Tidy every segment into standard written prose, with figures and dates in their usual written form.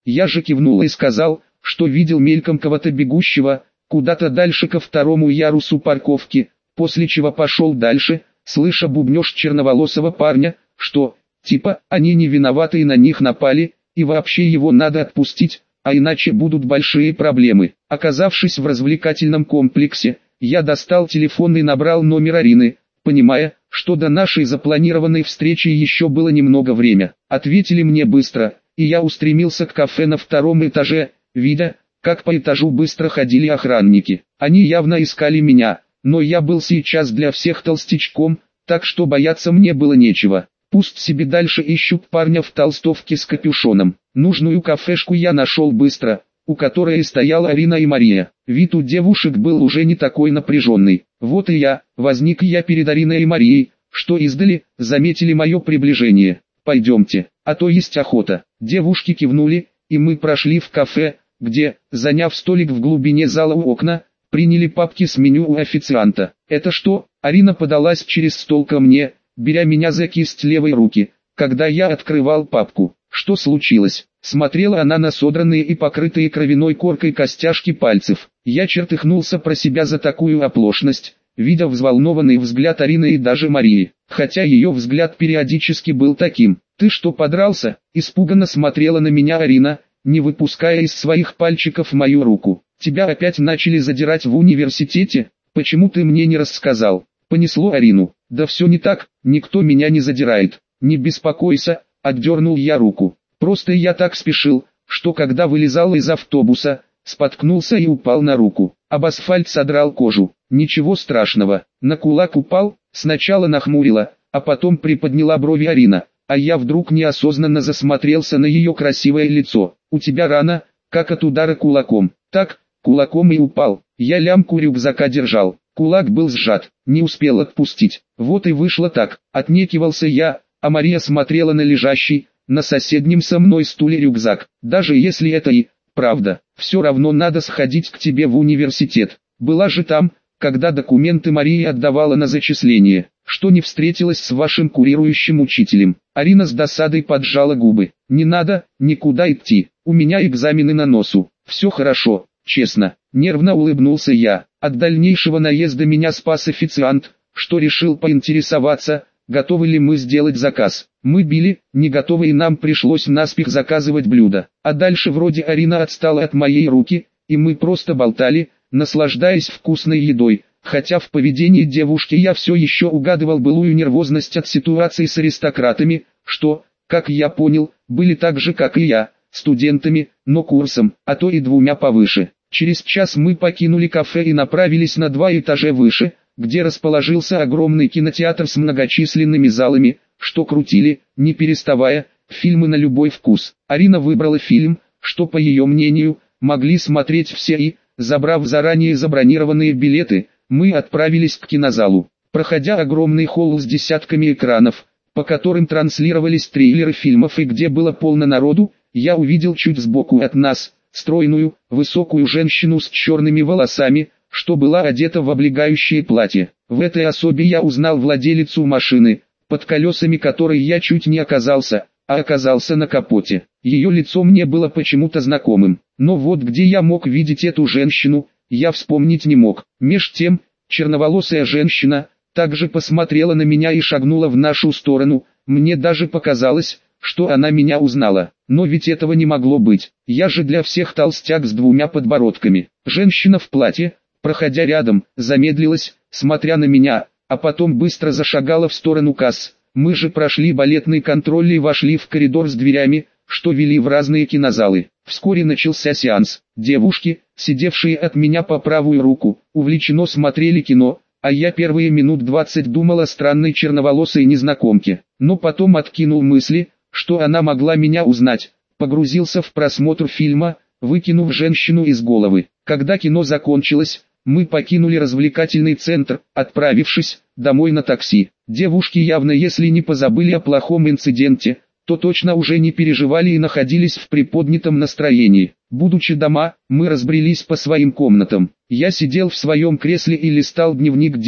Я же кивнул и сказал, что видел мельком кого-то бегущего, куда-то дальше ко второму ярусу парковки, после чего пошел дальше, слыша бубнёж черноволосого парня, что, типа, они не виноваты и на них напали, и вообще его надо отпустить, а иначе будут большие проблемы. Оказавшись в развлекательном комплексе, я достал телефон и набрал номер Арины, понимая, что до нашей запланированной встречи еще было немного время. Ответили мне быстро, и я устремился к кафе на втором этаже, видя, как по этажу быстро ходили охранники. Они явно искали меня, но я был сейчас для всех толстячком, так что бояться мне было нечего. Пусть себе дальше ищут парня в толстовке с капюшоном. Нужную кафешку я нашел быстро, у которой стояла Арина и Мария. Вид у девушек был уже не такой напряженный. Вот и возник я перед Ариной и Марией, что издали, заметили мое приближение. «Пойдемте, а то есть охота». Девушки кивнули, и мы прошли в кафе, где, заняв столик в глубине зала у окна, приняли папки с меню у официанта. «Это что?» Арина подалась через стол ко мне, беря меня за кисть левой руки, когда я открывал папку. «Что случилось?» Смотрела она на содранные и покрытые кровяной коркой костяшки пальцев. Я чертыхнулся про себя за такую оплошность, видя взволнованный взгляд Арины и даже Марии, хотя ее взгляд периодически был таким. «Ты что, подрался?» Испуганно смотрела на меня Арина, не выпуская из своих пальчиков мою руку. «Тебя опять начали задирать в университете? Почему ты мне не рассказал?» Понесло Арину. «Да все не так, никто меня не задирает. Не беспокойся», отдернул я руку. «Просто я так спешил, что когда вылезал из автобуса, споткнулся и упал на руку. Об асфальт содрал кожу. Ничего страшного. На кулак упал?» Сначала нахмурила, а потом приподняла брови Арина, а я вдруг неосознанно засмотрелся на ее красивое лицо. «У тебя рана, как от удара кулаком». «Так, кулаком и упал. Я лямку рюкзака держал. Кулак был сжат, не успел отпустить. Вот и вышло так». Отнекивался я, а Мария смотрела на лежащий, на соседнем со мной стуле рюкзак. «Даже если это и правда, все равно надо сходить к тебе в университет. Была же там, когда документы Марии отдавала на зачисление, что не встретилась с вашим курирующим учителем». Арина с досадой поджала губы. «Не надо никуда идти, у меня экзамены на носу. Все хорошо, честно». Нервно улыбнулся я. От дальнейшего наезда меня спас официант, что решил поинтересоваться, готовы ли мы сделать заказ. Мы били, не готовы, и нам пришлось наспех заказывать блюдо. А дальше вроде Арина отстала от моей руки, и мы просто болтали, наслаждаясь вкусной едой. Хотя в поведении девушки я все еще угадывал былую нервозность от ситуации с аристократами, что, как я понял, были так же как и я, студентами, но курсом, а то и двумя повыше. Через час мы покинули кафе и направились на 2 этажа выше, где расположился огромный кинотеатр с многочисленными залами, что крутили, не переставая, фильмы на любой вкус. Арина выбрала фильм, что по ее мнению, могли смотреть все, и, забрав заранее забронированные билеты, мы отправились к кинозалу. Проходя огромный холл с десятками экранов, по которым транслировались трейлеры фильмов и где было полно народу, я увидел чуть сбоку от нас стройную, высокую женщину с черными волосами, что была одета в облегающее платье. В этой особе я узнал владелицу машины, под колесами которой я чуть не оказался, а оказался на капоте. Ее лицо мне было почему-то знакомым, но вот где я мог видеть эту женщину, я вспомнить не мог. Меж тем, черноволосая женщина также посмотрела на меня и шагнула в нашу сторону. Мне даже показалось, что она меня узнала, но ведь этого не могло быть. Я же для всех толстяк с 2 подбородками. Женщина в платье, проходя рядом, замедлилась, смотря на меня, а потом быстро зашагала в сторону касс. Мы же прошли балетный контроль и вошли в коридор с дверями, что вели в разные кинозалы. Вскоре начался сеанс. Девушки, сидевшие от меня по правую руку, увлеченно смотрели кино, а я первые минут 20 думал о странной черноволосой незнакомке, но потом откинул мысли, что она могла меня узнать, погрузился в просмотр фильма, выкинув женщину из головы. Когда кино закончилось, мы покинули развлекательный центр, отправившись домой на такси. Девушки явно, если не позабыли о плохом инциденте, то точно уже не переживали и находились в приподнятом настроении. Будучи дома, мы разбрелись по своим комнатам. Я сидел в своем кресле и листал дневник деда,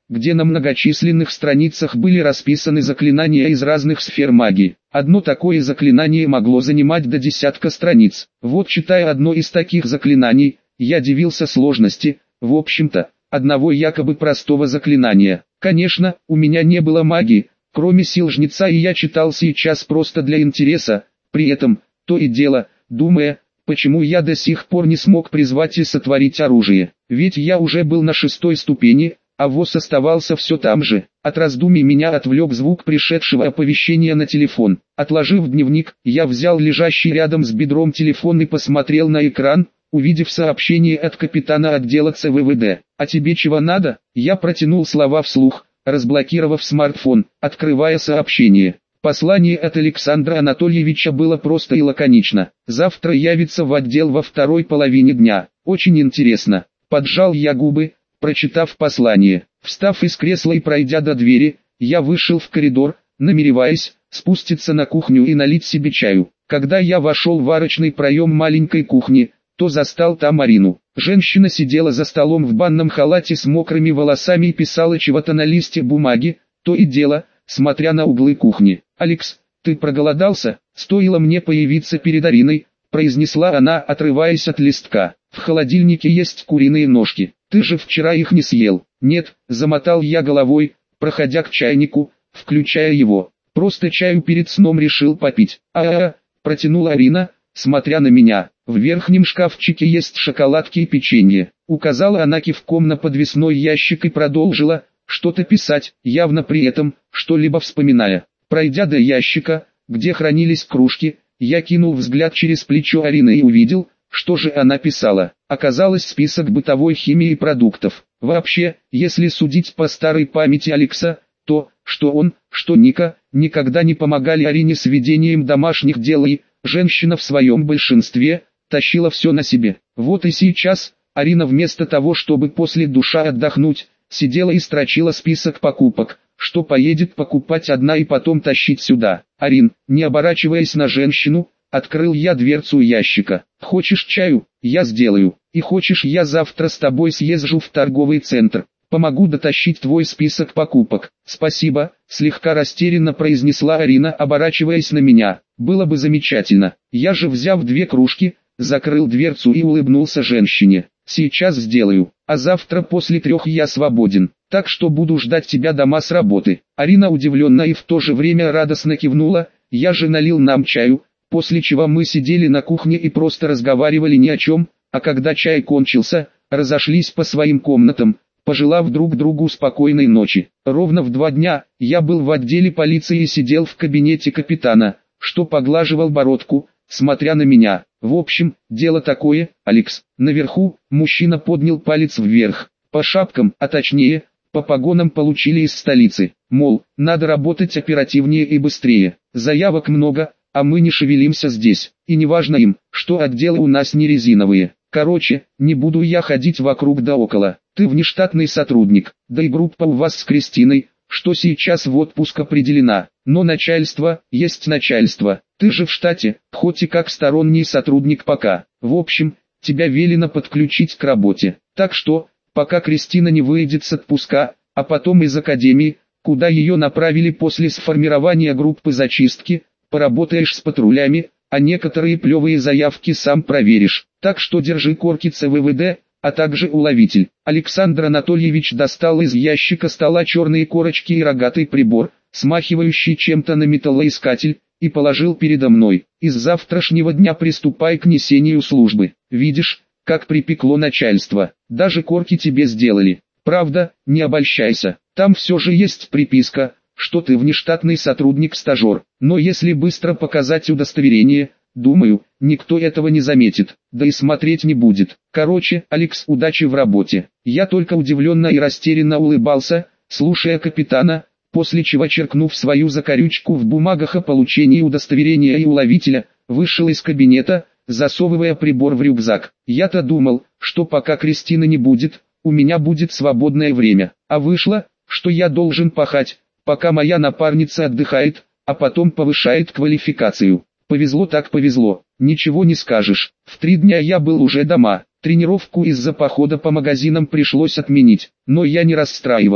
где на многочисленных страницах были расписаны заклинания из разных сфер магии. Одно такое заклинание могло занимать до десятка страниц. Вот, читая одно из таких заклинаний, я дивился сложности, в общем-то, одного якобы простого заклинания. Конечно, у меня не было магии, кроме сил жнеца, и я читал сейчас просто для интереса, при этом, то и дело, думая, почему я до сих пор не смог призвать и сотворить оружие. Ведь я уже был на 6-й ступени, а ВОС оставался все там же. От раздумий меня отвлек звук пришедшего оповещения на телефон. Отложив дневник, я взял лежащий рядом с бедром телефон и посмотрел на экран, увидев сообщение от капитана отдела ЦВВД. «А тебе чего надо?» Я протянул слова вслух, разблокировав смартфон, открывая сообщение. Послание от Александра Анатольевича было просто и лаконично. «Завтра явится в отдел во второй половине дня. Очень интересно». Поджал я губы, прочитав послание. Встав из кресла и пройдя до двери, я вышел в коридор, намереваясь спуститься на кухню и налить себе чаю. Когда я вошел в арочный проем маленькой кухни, то застал там Арину. Женщина сидела за столом в банном халате с мокрыми волосами и писала чего-то на листе бумаги, то и дело, смотря на углы кухни. «Алекс, ты проголодался?» «Стоило мне появиться перед Ариной», произнесла она, отрываясь от листка. «В холодильнике есть куриные ножки. Ты же вчера их не съел». «Нет», замотал я головой, проходя к чайнику, включая его. «Просто чаю перед сном решил попить». Протянула Арина, смотря на меня. «В верхнем шкафчике есть шоколадки и печенье». Указала она кивком на подвесной ящик и продолжила что-то писать, явно при этом что-либо вспоминая. Пройдя до ящика, где хранились кружки, я кинул взгляд через плечо Арины и увидел, что же она писала. Оказалось, список бытовой химии и продуктов. Вообще, если судить по старой памяти Алекса, то, что он, что Ника, никогда не помогали Арине с ведением домашних дел, и женщина в своем большинстве тащила все на себе. Вот и сейчас, Арина вместо того, чтобы после душа отдохнуть, сидела и строчила список покупок, что поедет покупать одна и потом тащить сюда. «Арин», не оборачиваясь на женщину, открыл я дверцу ящика. «Хочешь чаю? Я сделаю. И хочешь, я завтра с тобой съезжу в торговый центр? Помогу дотащить твой список покупок». «Спасибо», слегка растерянно произнесла Арина, оборачиваясь на меня. «Было бы замечательно». Я же, взяв 2 кружки, закрыл дверцу и улыбнулся женщине. «Сейчас сделаю, а завтра после 3 я свободен, так что буду ждать тебя дома с работы». Арина удивленно и в то же время радостно кивнула, я же налил нам чаю, после чего мы сидели на кухне и просто разговаривали ни о чем, а когда чай кончился, разошлись по своим комнатам, пожелав друг другу спокойной ночи. Ровно в 2 дня я был в отделе полиции и сидел в кабинете капитана, что поглаживал бородку, смотря на меня. «В общем, дело такое, Алекс». Наверху мужчина поднял палец вверх. «По шапкам, а точнее, по погонам получили из столицы. Мол, надо работать оперативнее и быстрее. Заявок много, а мы не шевелимся здесь. И не важно им, что отделы у нас не резиновые. Короче, не буду я ходить вокруг да около. Ты внештатный сотрудник, да и группа у вас с Кристиной, что сейчас в отпуск определена. Но начальство есть начальство. Ты же в штате, хоть и как сторонний сотрудник пока. В общем, тебя велено подключить к работе. Так что, пока Кристина не выйдет с отпуска, а потом из академии, куда ее направили после сформирования группы зачистки, поработаешь с патрулями, а некоторые плевые заявки сам проверишь. Так что держи корки ЦВВД, а также уловитель». Александр Анатольевич достал из ящика стола черные корочки и рогатый прибор, смахивающий чем-то на металлоискатель, и положил передо мной. «Из завтрашнего дня приступай к несению службы. Видишь, как припекло начальство. Даже корки тебе сделали. Правда, не обольщайся. Там все же есть приписка, что ты внештатный сотрудник-стажер. Но если быстро показать удостоверение, думаю, никто этого не заметит, да и смотреть не будет. Короче, Алекс, удачи в работе». Я только удивленно и растерянно улыбался, слушая капитана, после чего, черкнув свою закорючку в бумагах о получении удостоверения и уловителя, вышел из кабинета, засовывая прибор в рюкзак. Я-то думал, что пока Кристины не будет, у меня будет свободное время. А вышло, что я должен пахать, пока моя напарница отдыхает, а потом повышает квалификацию. Повезло так повезло, ничего не скажешь. В 3 дня я был уже дома. Тренировку из-за похода по магазинам пришлось отменить, но я не расстраивался.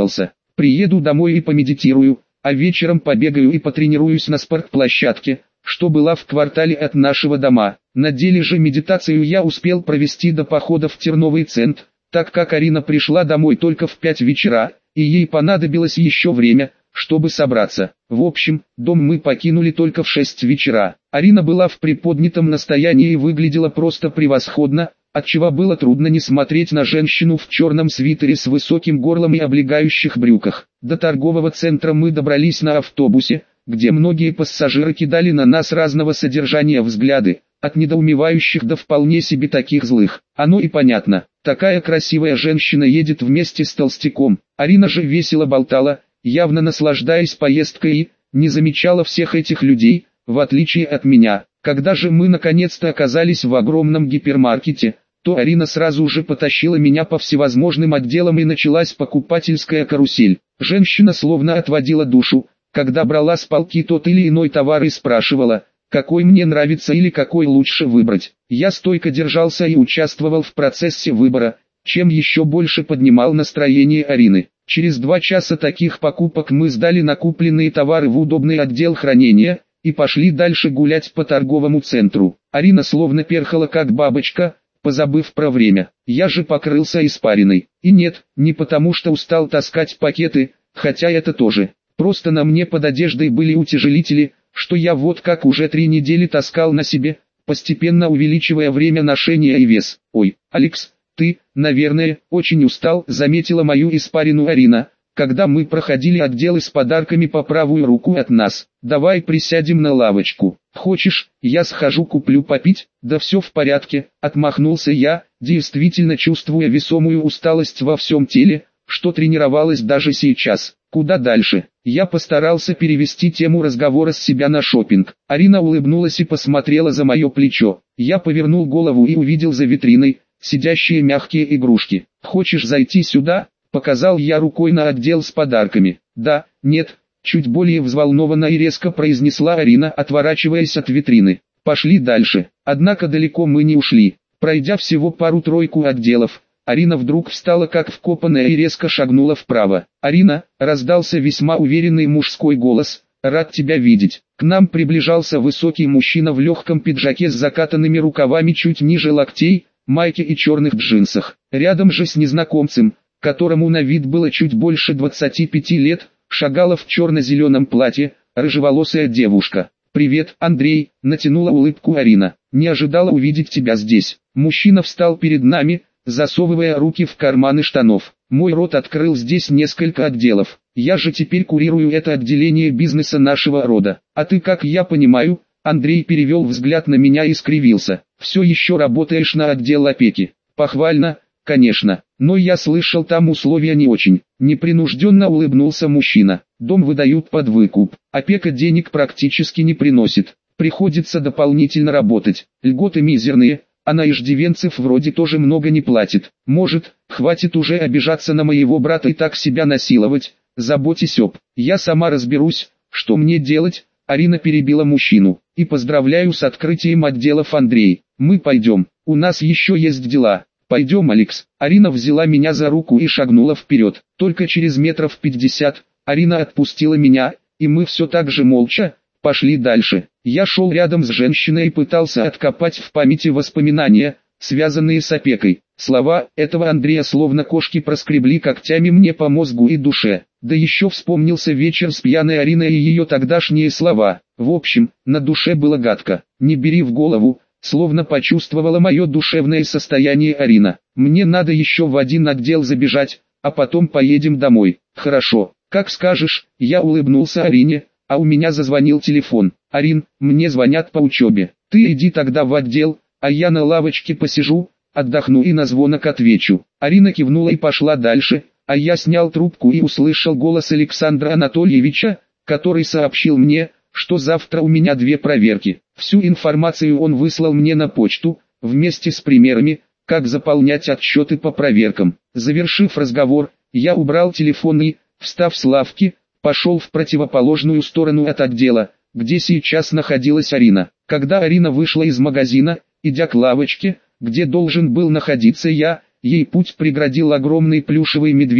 Приеду домой и помедитирую, а вечером побегаю и потренируюсь на спортплощадке, что была в квартале от нашего дома. На деле же медитацию я успел провести до похода в Терновый центр, так как Арина пришла домой только в 5 вечера, и ей понадобилось еще время, чтобы собраться. В общем, дом мы покинули только в 6 вечера. Арина была в приподнятом настроении и выглядела просто превосходно, отчего было трудно не смотреть на женщину в черном свитере с высоким горлом и облегающих брюках. До торгового центра мы добрались на автобусе, где многие пассажиры кидали на нас разного содержания взгляды, от недоумевающих до вполне себе таких злых. Оно и понятно, такая красивая женщина едет вместе с толстяком. Арина же весело болтала, явно наслаждаясь поездкой и не замечала всех этих людей, в отличие от меня. Когда же мы наконец-то оказались в огромном гипермаркете, то Арина сразу же потащила меня по всевозможным отделам и началась покупательская карусель. Женщина словно отводила душу, когда брала с полки тот или иной товар и спрашивала, какой мне нравится или какой лучше выбрать. Я стойко держался и участвовал в процессе выбора, чем еще больше поднимал настроение Арины. Через 2 часа таких покупок мы сдали накупленные товары в удобный отдел хранения и пошли дальше гулять по торговому центру. Арина словно перхала как бабочка, позабыв про время. Я же покрылся испариной. И нет, не потому что устал таскать пакеты, хотя это тоже. Просто на мне под одеждой были утяжелители, что я вот как уже 3 недели таскал на себе, постепенно увеличивая время ношения и вес. Ой, Алекс, ты, наверное, очень устал, заметила мою испарину Арина, когда мы проходили отделы с подарками по правую руку от нас. Давай присядем на лавочку. Хочешь, я схожу куплю попить? Да все в порядке, отмахнулся я, действительно чувствуя весомую усталость во всем теле, что тренировалась даже сейчас. Куда дальше? Я постарался перевести тему разговора с себя на шопинг. Арина улыбнулась и посмотрела за мое плечо. Я повернул голову и увидел за витриной сидящие мягкие игрушки. «Хочешь зайти сюда?» — показал я рукой на отдел с подарками. «Да, нет», — чуть более взволнованно и резко произнесла Арина, отворачиваясь от витрины. «Пошли дальше». Однако далеко мы не ушли. Пройдя всего пару-тройку отделов, Арина вдруг встала как вкопанная и резко шагнула вправо. «Арина», — раздался весьма уверенный мужской голос, — «рад тебя видеть». К нам приближался высокий мужчина в легком пиджаке с закатанными рукавами чуть ниже локтей, майке и черных джинсах. Рядом же с незнакомцем, которому на вид было чуть больше 25 лет, шагала в черно-зеленом платье, рыжеволосая девушка. «Привет, Андрей», — натянула улыбку Арина. «Не ожидала увидеть тебя здесь». Мужчина встал перед нами, засовывая руки в карманы штанов. «Мой род открыл здесь несколько отделов. Я же теперь курирую это отделение бизнеса нашего рода. А ты, как я понимаю...» Андрей перевел взгляд на меня и скривился. «Все еще работаешь на отдел опеки?» «Похвально, конечно, но я слышал, там условия не очень». Непринужденно улыбнулся мужчина. «Дом выдают под выкуп. Опека денег практически не приносит. Приходится дополнительно работать. Льготы мизерные, а на иждивенцев вроде тоже много не платит. Может, хватит уже обижаться на моего брата и так себя насиловать? Заботьтесь об. Я сама разберусь, что мне делать». Арина перебила мужчину. «И поздравляю с открытием отделов, Андрей. Мы пойдем, у нас еще есть дела». «Пойдем, Алекс». Арина взяла меня за руку и шагнула вперед. Только через 50 метров Арина отпустила меня, и мы все так же молча пошли дальше. Я шел рядом с женщиной и пытался откопать в памяти воспоминания, связанные с опекой. Слова этого Андрея словно кошки проскребли когтями мне по мозгу и душе. Да еще вспомнился вечер с пьяной Ариной и ее тогдашние слова. В общем, на душе было гадко. «Не бери в голову», словно почувствовала мое душевное состояние Арина. «Мне надо еще в один отдел забежать, а потом поедем домой». «Хорошо, как скажешь», я улыбнулся Арине, а у меня зазвонил телефон. «Арин, мне звонят по учебе. Ты иди тогда в отдел, а я на лавочке посижу, отдохну и на звонок отвечу». Арина кивнула и пошла дальше, а я снял трубку и услышал голос Александра Анатольевича, который сообщил мне, что завтра у меня 2 проверки. Всю информацию он выслал мне на почту, вместе с примерами, как заполнять отчеты по проверкам. Завершив разговор, я убрал телефон и, встав с лавки, пошел в противоположную сторону от отдела, где сейчас находилась Арина. Когда Арина вышла из магазина, идя к лавочке, где должен был находиться я, ей путь преградил огромный плюшевый медведь,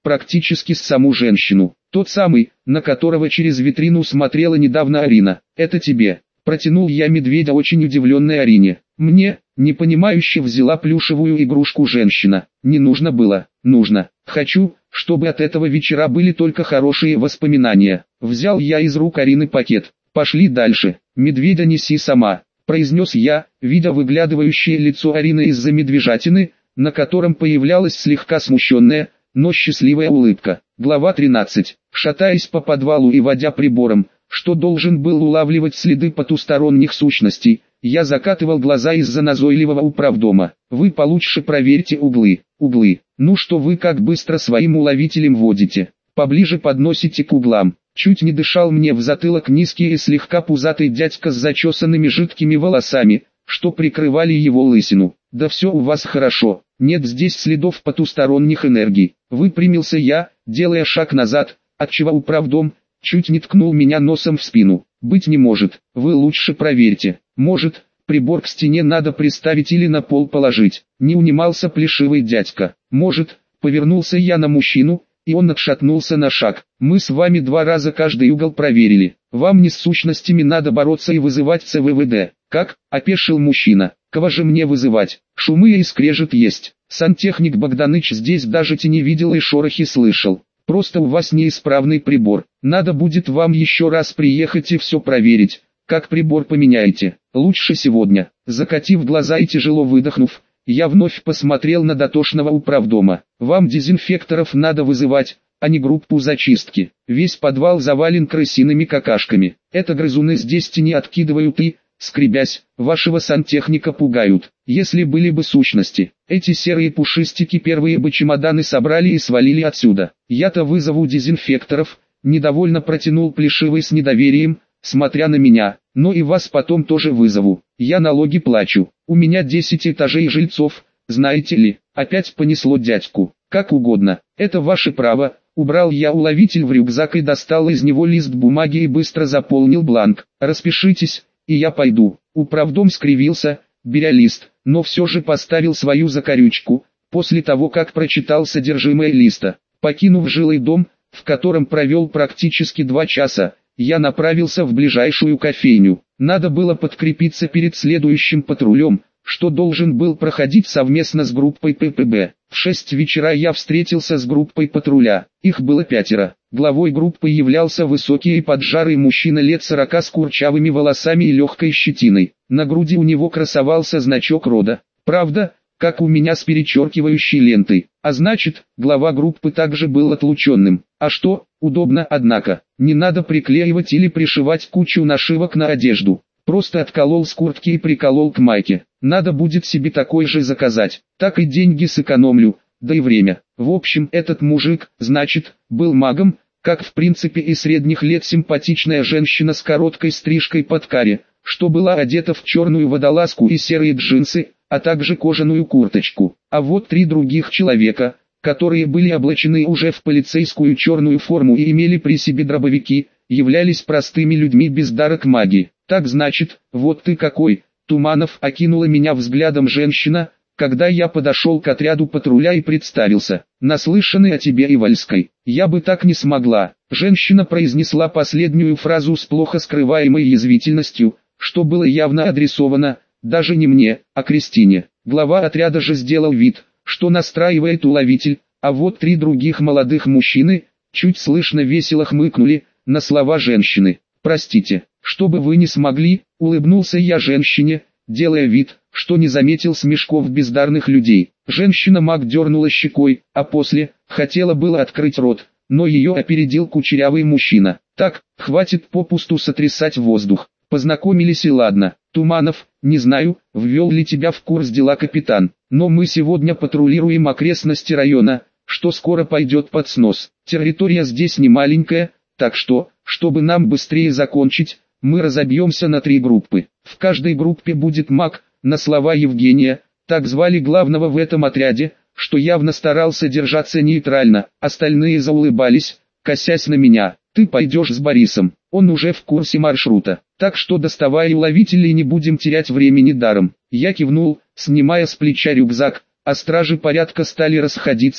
практически с саму женщину. Тот самый, на которого через витрину смотрела недавно Арина. «Это тебе». Протянул я медведя очень удивленной Арине. «Мне?» — непонимающе взяла плюшевую игрушку женщина. «Не нужно было». «Нужно. Хочу, чтобы от этого вечера были только хорошие воспоминания». Взял я из рук Арины пакет. «Пошли дальше. Медведя неси сама», — произнес я, видя выглядывающее лицо Арины из-за медвежатины, на котором появлялась слегка смущенная, но счастливая улыбка. Глава 13. Шатаясь по подвалу и водя прибором, что должен был улавливать следы потусторонних сущностей, я закатывал глаза из-за назойливого управдома. «Вы получше проверьте углы». «Углы? Ну что вы как быстро своим уловителем водите? Поближе подносите к углам». Чуть не дышал мне в затылок низкий и слегка пузатый дядька с зачесанными жидкими волосами, что прикрывали его лысину. «Да все у вас хорошо, нет здесь следов потусторонних энергий». Выпрямился я, делая шаг назад, отчего управдом чуть не ткнул меня носом в спину. «Быть не может, вы лучше проверьте. Может, прибор к стене надо приставить или на пол положить?» Не унимался плешивый дядька. «Может», повернулся я на мужчину, и он отшатнулся на шаг. «Мы с вами 2 раза каждый угол проверили. Вам не с сущностями надо бороться и вызывать ЦВВД». «Как?» – опешил мужчина. «Кого же мне вызывать? Шумы и скрежет есть. Сантехник Богданыч здесь даже тени видел и шорохи слышал. Просто у вас неисправный прибор. Надо будет вам еще раз приехать и все проверить. Как прибор поменяете? Лучше сегодня». Закатив глаза и тяжело выдохнув, я вновь посмотрел на дотошного управдома. «Вам дезинфекторов надо вызывать, а не группу зачистки. Весь подвал завален крысиными какашками. Это грызуны здесь тени откидывают и, скребясь, вашего сантехника пугают. Если были бы сущности, эти серые пушистики первые бы чемоданы собрали и свалили отсюда. Я-то вызову дезинфекторов», недовольно протянул плешивый с недоверием, смотря на меня. «Но и вас потом тоже вызову. Я налоги плачу. У меня 10 этажей жильцов, знаете ли». Опять понесло дядьку. «Как угодно, это ваше право». Убрал я уловитель в рюкзак и достал из него лист бумаги и быстро заполнил бланк. «Распишитесь, и я пойду». Управдом скривился, беря лист, но все же поставил свою закорючку, после того как прочитал содержимое листа. Покинув жилой дом, в котором провел практически 2 часа, я направился в ближайшую кофейню. Надо было подкрепиться перед следующим патрулем, что должен был проходить совместно с группой ППБ. В 6 вечера я встретился с группой патруля. Их было 5. Главой группы являлся высокий и поджарый мужчина лет 40 с курчавыми волосами и легкой щетиной. На груди у него красовался значок рода. Правда, как у меня с перечеркивающей лентой. А значит, глава группы также был отлученным. А что, удобно однако. Не надо приклеивать или пришивать кучу нашивок на одежду. Просто отколол с куртки и приколол к майке. Надо будет себе такой же заказать. Так и деньги сэкономлю, да и время. В общем, этот мужик, значит, был магом, как в принципе и средних лет симпатичная женщина с короткой стрижкой под каре, что была одета в черную водолазку и серые джинсы, а также кожаную курточку. А вот 3 других человека, которые были облачены уже в полицейскую черную форму и имели при себе дробовики, являлись простыми людьми без дара к магии. «Так значит, вот ты какой!» Туманов окинула меня взглядом женщина, когда я подошел к отряду патруля и представился. «Наслышаны о тебе, Ивальской. Я бы так не смогла». Женщина произнесла последнюю фразу с плохо скрываемой язвительностью, что было явно адресовано, даже не мне, а Кристине. Глава отряда же сделал вид, что настраивает уловитель, а вот 3 других молодых мужчины, чуть слышно весело хмыкнули на слова женщины. «Простите, чтобы вы не смогли», — улыбнулся я женщине, делая вид, что не заметил смешков бездарных людей. Женщина-маг дернула щекой, а после, хотела было открыть рот, но ее опередил кучерявый мужчина. «Так, хватит попусту сотрясать воздух. Познакомились и ладно. Туманов, не знаю, ввел ли тебя в курс дела капитан, но мы сегодня патрулируем окрестности района, что скоро пойдет под снос. Территория здесь не маленькая, так что, чтобы нам быстрее закончить, мы разобьемся на 3 группы. В каждой группе будет маг», на слова Евгения, так звали главного в этом отряде, что явно старался держаться нейтрально. Остальные заулыбались, косясь на меня. «Ты пойдешь с Борисом, он уже в курсе маршрута, так что доставай уловители и не будем терять времени даром». Я кивнул, снимая с плеча рюкзак, а стражи порядка стали расходиться,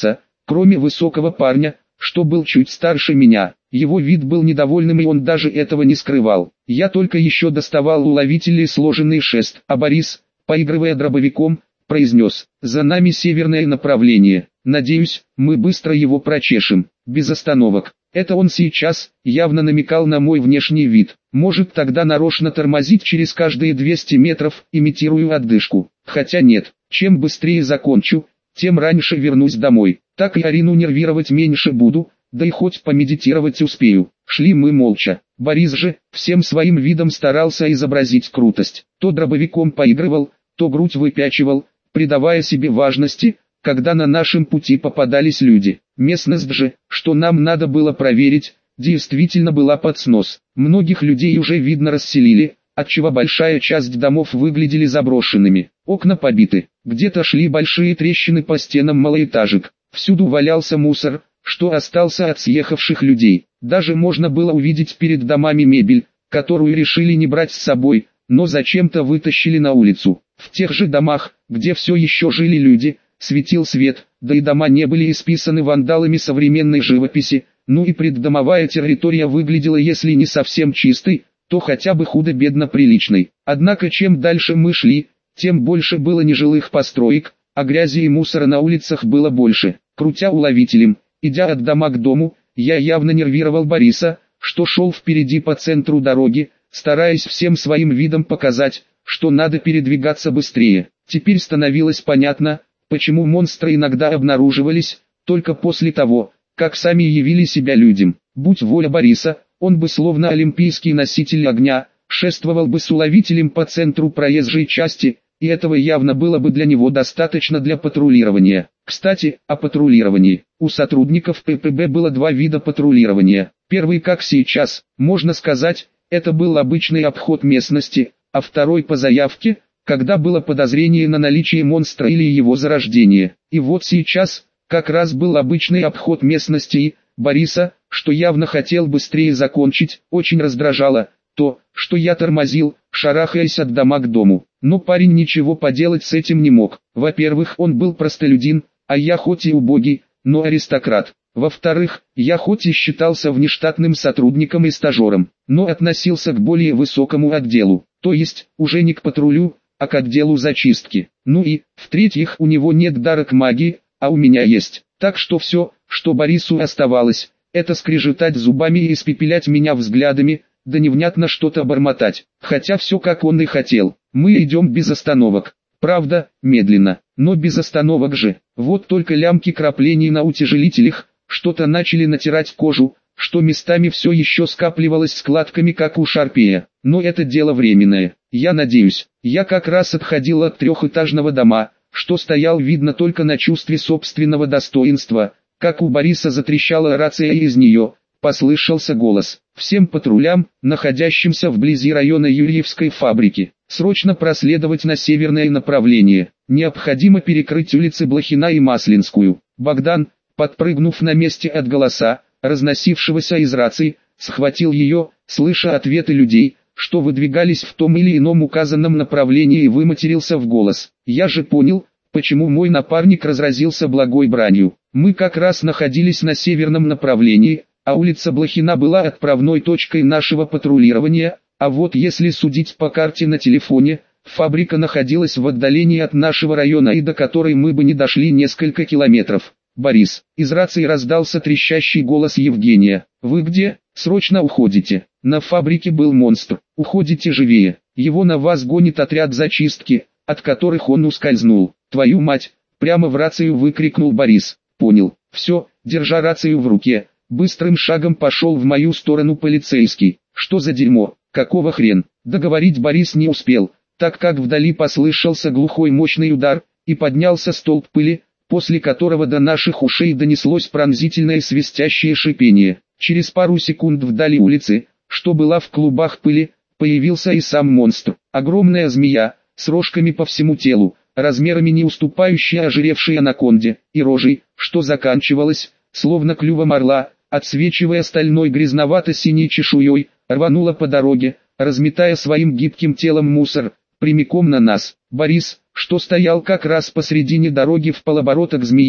кроме высокого парня, что был чуть старше меня. Его вид был недовольным, и он даже этого не скрывал. Я только еще доставал уловителей сложенный шест, а Борис, поигрывая дробовиком, произнес: «За нами северное направление. Надеюсь, мы быстро его прочешем, без остановок». Это он сейчас явно намекал на мой внешний вид. Может, тогда нарочно тормозить через каждые 200 метров, имитирую отдышку. Хотя нет, чем быстрее закончу, тем раньше вернусь домой. Так и Арину нервировать меньше буду, да и хоть помедитировать успею. Шли мы молча. Борис же всем своим видом старался изобразить крутость. То дробовиком поигрывал, то грудь выпячивал, придавая себе важности, когда на нашем пути попадались люди. Местность же, что нам надо было проверить, действительно была под снос. Многих людей уже видно расселили, отчего большая часть домов выглядели заброшенными. Окна побиты, где-то шли большие трещины по стенам малоэтажек. Всюду валялся мусор, что остался от съехавших людей. Даже можно было увидеть перед домами мебель, которую решили не брать с собой, но зачем-то вытащили на улицу. В тех же домах, где все еще жили люди, светил свет, да и дома не были исписаны вандалами современной живописи, ну и преддомовая территория выглядела если не совсем чистой, то хотя бы худо-бедно приличной. Однако чем дальше мы шли, тем больше было нежилых построек, а грязи и мусора на улицах было больше. Крутя уловителем, идя от дома к дому, я явно нервировал Бориса, что шел впереди по центру дороги, стараясь всем своим видом показать, что надо передвигаться быстрее. Теперь становилось понятно, почему монстры иногда обнаруживались, только после того, как сами явили себя людям. Будь воля Бориса, он бы словно олимпийский носитель огня, шествовал бы с уловителем по центру проезжей части, и этого явно было бы для него достаточно для патрулирования. Кстати, о патрулировании. У сотрудников ППБ было два вида патрулирования. Первый, как сейчас, можно сказать, это был обычный обход местности, а второй по заявке, когда было подозрение на наличие монстра или его зарождение. И вот сейчас, как раз был обычный обход местности и Бориса, что явно хотел быстрее закончить, очень раздражало то, что я тормозил, шарахаясь от дома к дому. Но парень ничего поделать с этим не мог. Во-первых, он был простолюдин, а я хоть и убогий, но аристократ. Во-вторых, я хоть и считался внештатным сотрудником и стажером, но относился к более высокому отделу, то есть уже не к патрулю, а к отделу зачистки. Ну и, в-третьих, у него нет дара к магии, а у меня есть. Так что все, что Борису оставалось, это скрежетать зубами и испепелять меня взглядами, да невнятно что-то бормотать. Хотя все как он и хотел. Мы идем без остановок. Правда, медленно, но без остановок же. Вот только лямки краплений на утяжелителях что-то начали натирать кожу, что местами все еще скапливалось складками как у шарпея. Но это дело временное. Я надеюсь, я как раз отходил от трехэтажного дома, что стоял видно только на чувстве собственного достоинства, как у Бориса затрещала рация и из нее послышался голос: «Всем патрулям, находящимся вблизи района Юрьевской фабрики, срочно проследовать на северное направление. Необходимо перекрыть улицы Блохина и Маслинскую». Богдан, подпрыгнув на месте от голоса, разносившегося из рации, схватил ее, слыша ответы людей, что выдвигались в том или ином указанном направлении, и выматерился в голос. Я же понял, почему мой напарник разразился благой бранью. Мы как раз находились на северном направлении, а улица Блохина была отправной точкой нашего патрулирования, а вот если судить по карте на телефоне, фабрика находилась в отдалении от нашего района, и до которой мы бы не дошли несколько километров. «Борис», из рации раздался трещащий голос Евгения. «Вы где? Срочно уходите. На фабрике был монстр. Уходите живее. Его на вас гонит отряд зачистки, от которых он ускользнул». «Твою мать!» прямо в рацию выкрикнул Борис. «Понял. Все», держа рацию в руке, быстрым шагом пошел в мою сторону полицейский. «Что за дерьмо? Какого хрен?» Договорить Борис не успел, так как вдали послышался глухой мощный удар, и поднялся столб пыли, после которого до наших ушей донеслось пронзительное свистящее шипение. Через пару секунд вдали улицы, что была в клубах пыли, появился и сам монстр. Огромная змея, с рожками по всему телу, размерами не уступающая ожиревшей анаконде, и рожей, что заканчивалась, словно клювом орла, отсвечивая стальной грязновато-синей чешуей, рванула по дороге, разметая своим гибким телом мусор, прямиком на нас. Борис, что стоял как раз посредине дороги в полоборота к змее,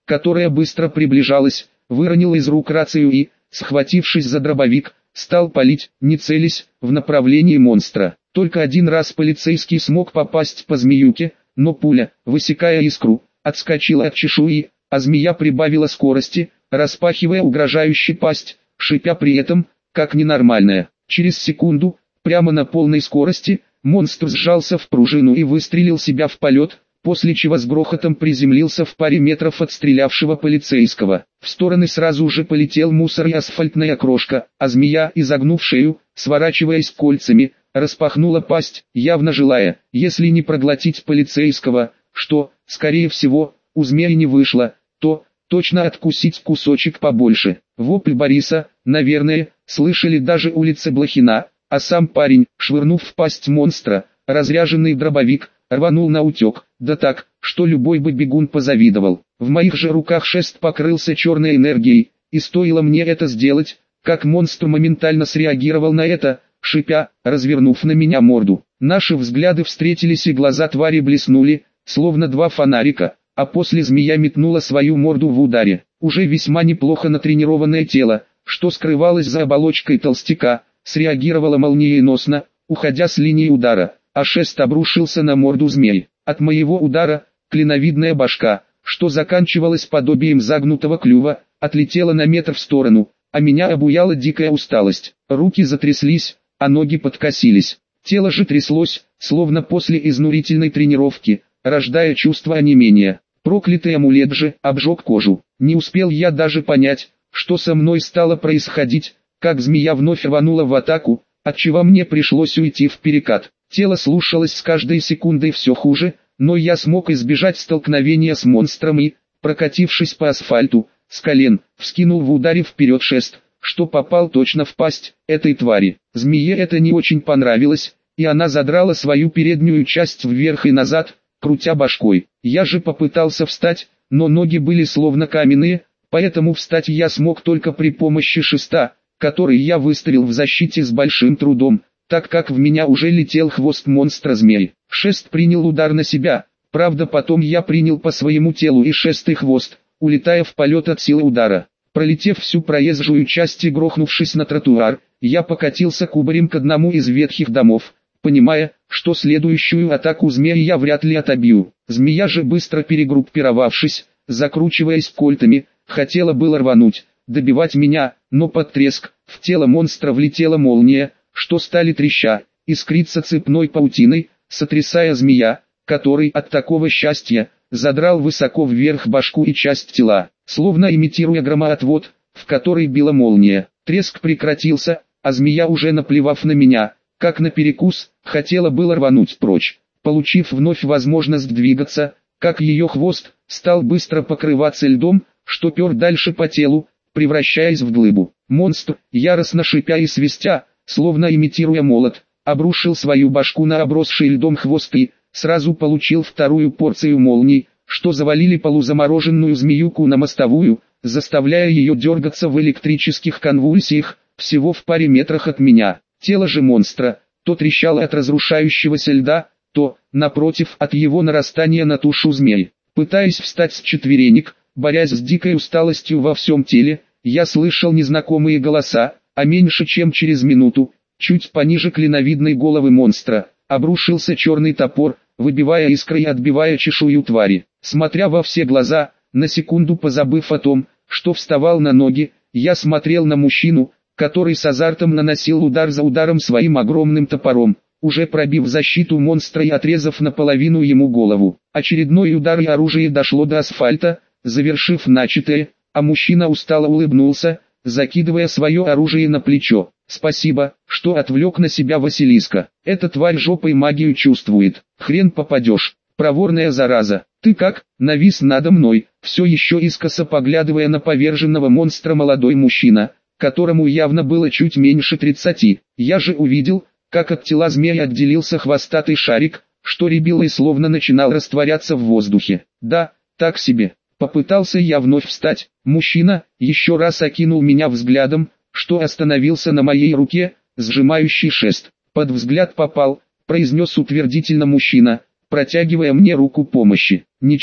которая быстро приближалась, выронил из рук рацию и, схватившись за дробовик, стал палить, не целясь, в направлении монстра. Только один раз полицейский смог попасть по змеюке, но пуля, высекая искру, отскочила от чешуи, а змея прибавила скорости, распахивая угрожающую пасть, шипя при этом, как ненормальная. Через секунду, прямо на полной скорости, монстр сжался в пружину и выстрелил себя в полет, после чего с грохотом приземлился в паре метров от стрелявшего полицейского. В стороны сразу же полетел мусор и асфальтная крошка, а змея, изогнув шею, сворачиваясь кольцами, распахнула пасть, явно желая, если не проглотить полицейского, что, скорее всего, у змеи не вышло, то точно откусить кусочек побольше. Вопль Бориса, наверное, слышали даже улицы Блохина, а сам парень, швырнув в пасть монстра, разряженный дробовик, рванул наутек, да так, что любой бы бегун позавидовал. В моих же руках шест покрылся черной энергией, и стоило мне это сделать, как монстр моментально среагировал на это, шипя, развернув на меня морду. Наши взгляды встретились и глаза твари блеснули, словно два фонарика, а после змея метнула свою морду в ударе. Уже весьма неплохо натренированное тело, что скрывалось за оболочкой толстяка, среагировало молниеносно, уходя с линии удара, а шест обрушился на морду змей. От моего удара, клиновидная башка, что заканчивалась подобием загнутого клюва, отлетела на метр в сторону, а меня обуяла дикая усталость. Руки затряслись, а ноги подкосились. Тело же тряслось, словно после изнурительной тренировки, рождая чувство онемения. Проклятый амулет же обжег кожу. Не успел я даже понять, что со мной стало происходить, как змея вновь рванула в атаку, отчего мне пришлось уйти в перекат. Тело слушалось с каждой секундой все хуже, но я смог избежать столкновения с монстром и, прокатившись по асфальту, с колен, вскинул в ударе вперед шест, что попал точно в пасть этой твари. Змее это не очень понравилось, и она задрала свою переднюю часть вверх и назад, крутя башкой. Я же попытался встать, но ноги были словно каменные, поэтому встать я смог только при помощи шеста, который я выставил в защите с большим трудом, так как в меня уже летел хвост монстра-змей. Шест принял удар на себя, правда потом я принял по своему телу и шест и хвост, улетая в полет от силы удара. Пролетев всю проезжую часть и грохнувшись на тротуар, я покатился кубарем к одному из ветхих домов, понимая, что следующую атаку змеи я вряд ли отобью. Змея же быстро перегруппировавшись, закручиваясь кольтами, хотела было рвануть, добивать меня, но под треск, в тело монстра влетела молния, что стали треща, искриться цепной паутиной, сотрясая змея, который от такого счастья задрал высоко вверх башку и часть тела, словно имитируя громоотвод, в который била молния. Треск прекратился, а змея, уже наплевав на меня, как на перекус, хотела было рвануть прочь. Получив вновь возможность двигаться, как ее хвост стал быстро покрываться льдом, что пер дальше по телу, превращаясь в глыбу. Монстр, яростно шипя и свистя, словно имитируя молот, обрушил свою башку на обросший льдом хвост и сразу получил вторую порцию молний, что завалили полузамороженную змеюку на мостовую, заставляя ее дергаться в электрических конвульсиях, всего в паре метрах от меня. Тело же монстра то трещало от разрушающегося льда, то, напротив, от его нарастания на тушу змей. Пытаясь встать с четверенек, борясь с дикой усталостью во всем теле, я слышал незнакомые голоса, а меньше чем через минуту, чуть пониже клиновидной головы монстра, обрушился черный топор, выбивая искры и отбивая чешую твари. Смотря во все глаза, на секунду позабыв о том, что вставал на ноги, я смотрел на мужчину, который с азартом наносил удар за ударом своим огромным топором, уже пробив защиту монстра и отрезав наполовину ему голову. Очередной удар и оружие дошло до асфальта, завершив начатое, а мужчина устало улыбнулся, закидывая свое оружие на плечо. «Спасибо, что отвлек на себя Василиска. Эта тварь жопой магию чувствует. Хрен попадешь. Проворная зараза. Ты как?» Навис надо мной, все еще искоса поглядывая на поверженного монстра молодой мужчина, которому явно было чуть меньше 30. Я же увидел, как от тела змеи отделился хвостатый шарик, что рябило и словно начинал растворяться в воздухе. Да, так себе. Попытался я вновь встать. Мужчина еще раз окинул меня взглядом, что остановился на моей руке, сжимающий шест. «Под взгляд попал», — произнес утвердительно мужчина, протягивая мне руку помощи. «Ничего,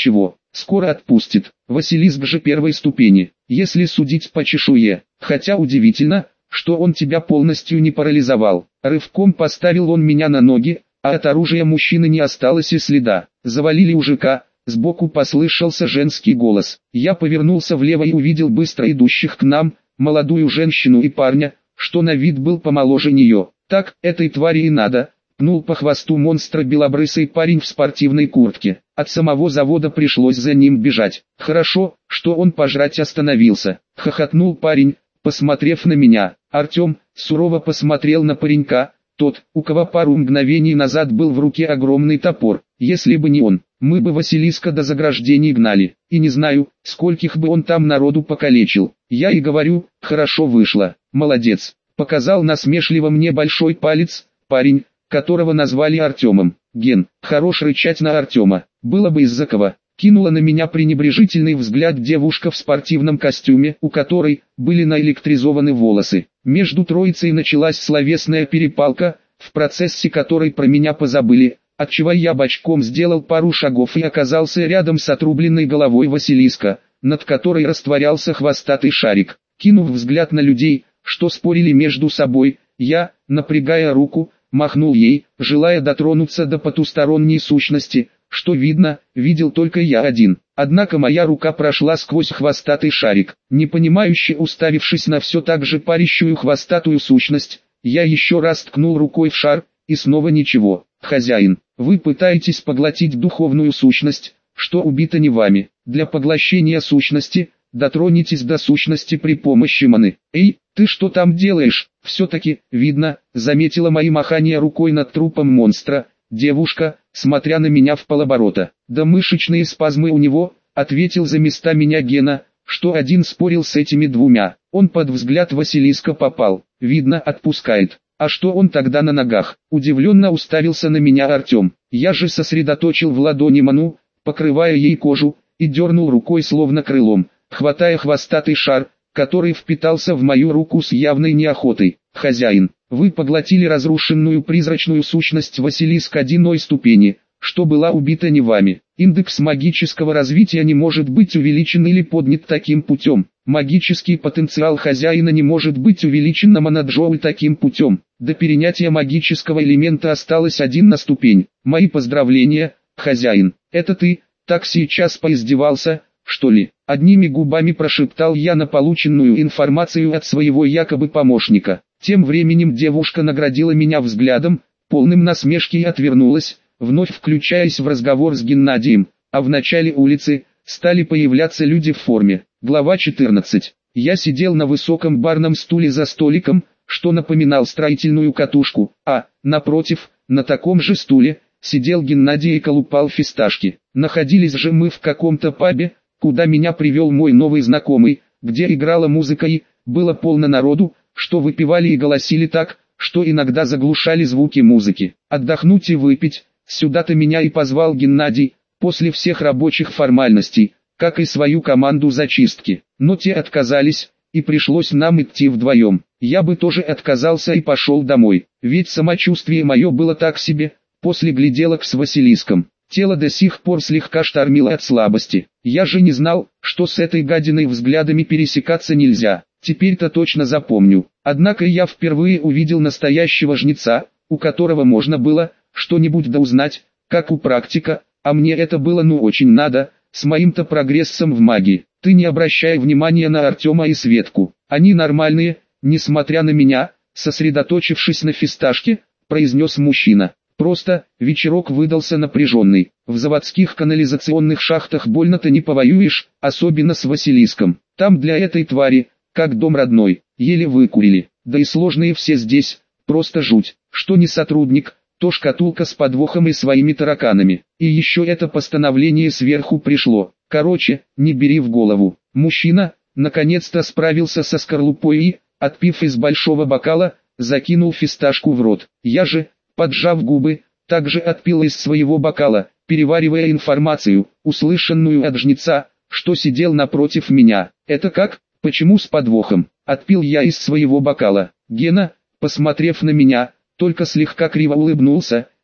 скоро отпустит. Василиск же первой ступени, если судить по чешуе. Хотя удивительно, что он тебя полностью не парализовал. Рывком поставил он меня на ноги, а от оружия мужчины не осталось и следа. Завалили мужика. Сбоку послышался женский голос. Я повернулся влево и увидел быстро идущих к нам, молодую женщину и парня, что на вид был помоложе нее. Так, этой твари и надо. Пнул по хвосту монстра белобрысый парень в спортивной куртке. От самого завода пришлось за ним бежать. Хорошо, что он пожрать остановился. Хохотнул парень, посмотрев на меня. Артем сурово посмотрел на паренька. Тот, у кого пару мгновений назад был в руке огромный топор. Если бы не он, мы бы Василиска до заграждений гнали. И не знаю, скольких бы он там народу покалечил. Я и говорю, хорошо вышло. Молодец. Показал насмешливо мне большой палец, парень, которого назвали Артемом. Ген, хорош рычать на Артема. Было бы из-за кого. Кинула на меня пренебрежительный взгляд девушка в спортивном костюме, у которой были наэлектризованы волосы. Между троицей началась словесная перепалка, в процессе которой про меня позабыли, отчего я бочком сделал пару шагов и оказался рядом с отрубленной головой Василиска, над которой растворялся хвостатый шарик. Кинув взгляд на людей, что спорили между собой, я, напрягая руку, махнул ей, желая дотронуться до потусторонней сущности, что видел только я один. Однако моя рука прошла сквозь хвостатый шарик. Непонимающе уставившись на все так же парящую хвостатую сущность, я еще раз ткнул рукой в шар, и снова ничего. Хозяин, вы пытаетесь поглотить духовную сущность, что убита не вами. Для поглощения сущности, дотронитесь до сущности при помощи маны. Эй, ты что там делаешь? Все-таки, видно, заметила мои махания рукой над трупом монстра. Девушка, смотря на меня вполоборота. Да мышечные спазмы у него, ответил за места меня Гена, что один спорил с этими двумя. Он под взгляд Василиска попал, видно, отпускает. А что он тогда на ногах? Удивленно уставился на меня Артем. Я же сосредоточил в ладони ману, покрывая ей кожу, и дернул рукой словно крылом, хватая хвостатый шар, который впитался в мою руку с явной неохотой. Хозяин, вы поглотили разрушенную призрачную сущность Василиска 1 ступени, что была убита не вами. Индекс магического развития не может быть увеличен или поднят таким путем. Магический потенциал хозяина не может быть увеличен на моноджоуль таким путем. До перенятия магического элемента осталось 1 ступень. Мои поздравления, хозяин. Это ты, так сейчас поиздевался, что ли? Одними губами прошептал я на полученную информацию от своего якобы помощника. Тем временем девушка наградила меня взглядом, полным насмешки, и отвернулась, вновь включаясь в разговор с Геннадием. А в начале улицы стали появляться люди в форме. Глава 14. Я сидел на высоком барном стуле за столиком, что напоминал строительную катушку, а, напротив, на таком же стуле, сидел Геннадий и колупал фисташки. Находились же мы в каком-то пабе, куда меня привел мой новый знакомый, где играла музыка и было полно народу, что выпивали и голосили так, что иногда заглушали звуки музыки. Отдохнуть и выпить, сюда-то меня и позвал Геннадий, после всех рабочих формальностей, как и свою команду зачистки. Но те отказались, и пришлось нам идти вдвоем. Я бы тоже отказался и пошел домой, ведь самочувствие мое было так себе, после гляделок с Василиском. Тело до сих пор слегка штормило от слабости. Я же не знал, что с этой гадиной взглядами пересекаться нельзя. Теперь-то точно запомню. Однако я впервые увидел настоящего жнеца, у которого можно было что-нибудь доузнать, как у практика, а мне это было очень надо, с моим-то прогрессом в магии. Ты не обращай внимания на Артема и Светку. Они нормальные, несмотря на меня, сосредоточившись на фисташке, произнес мужчина. Просто, вечерок выдался напряженный. В заводских канализационных шахтах больно-то не повоюешь, особенно с Василиском. Там для этой твари, как дом родной, еле выкурили. Да и сложные все здесь, просто жуть. Что не сотрудник, то шкатулка с подвохом и своими тараканами. И еще это постановление сверху пришло. Короче, не бери в голову. Мужчина, наконец-то справился со скорлупой и, отпив из большого бокала, закинул фисташку в рот. Я же, поджав губы, также отпил из своего бокала, переваривая информацию, услышанную от жнеца, что сидел напротив меня. Это как? Почему с подвохом? Отпил я из своего бокала. Гена, посмотрев на меня, только слегка криво улыбнулся,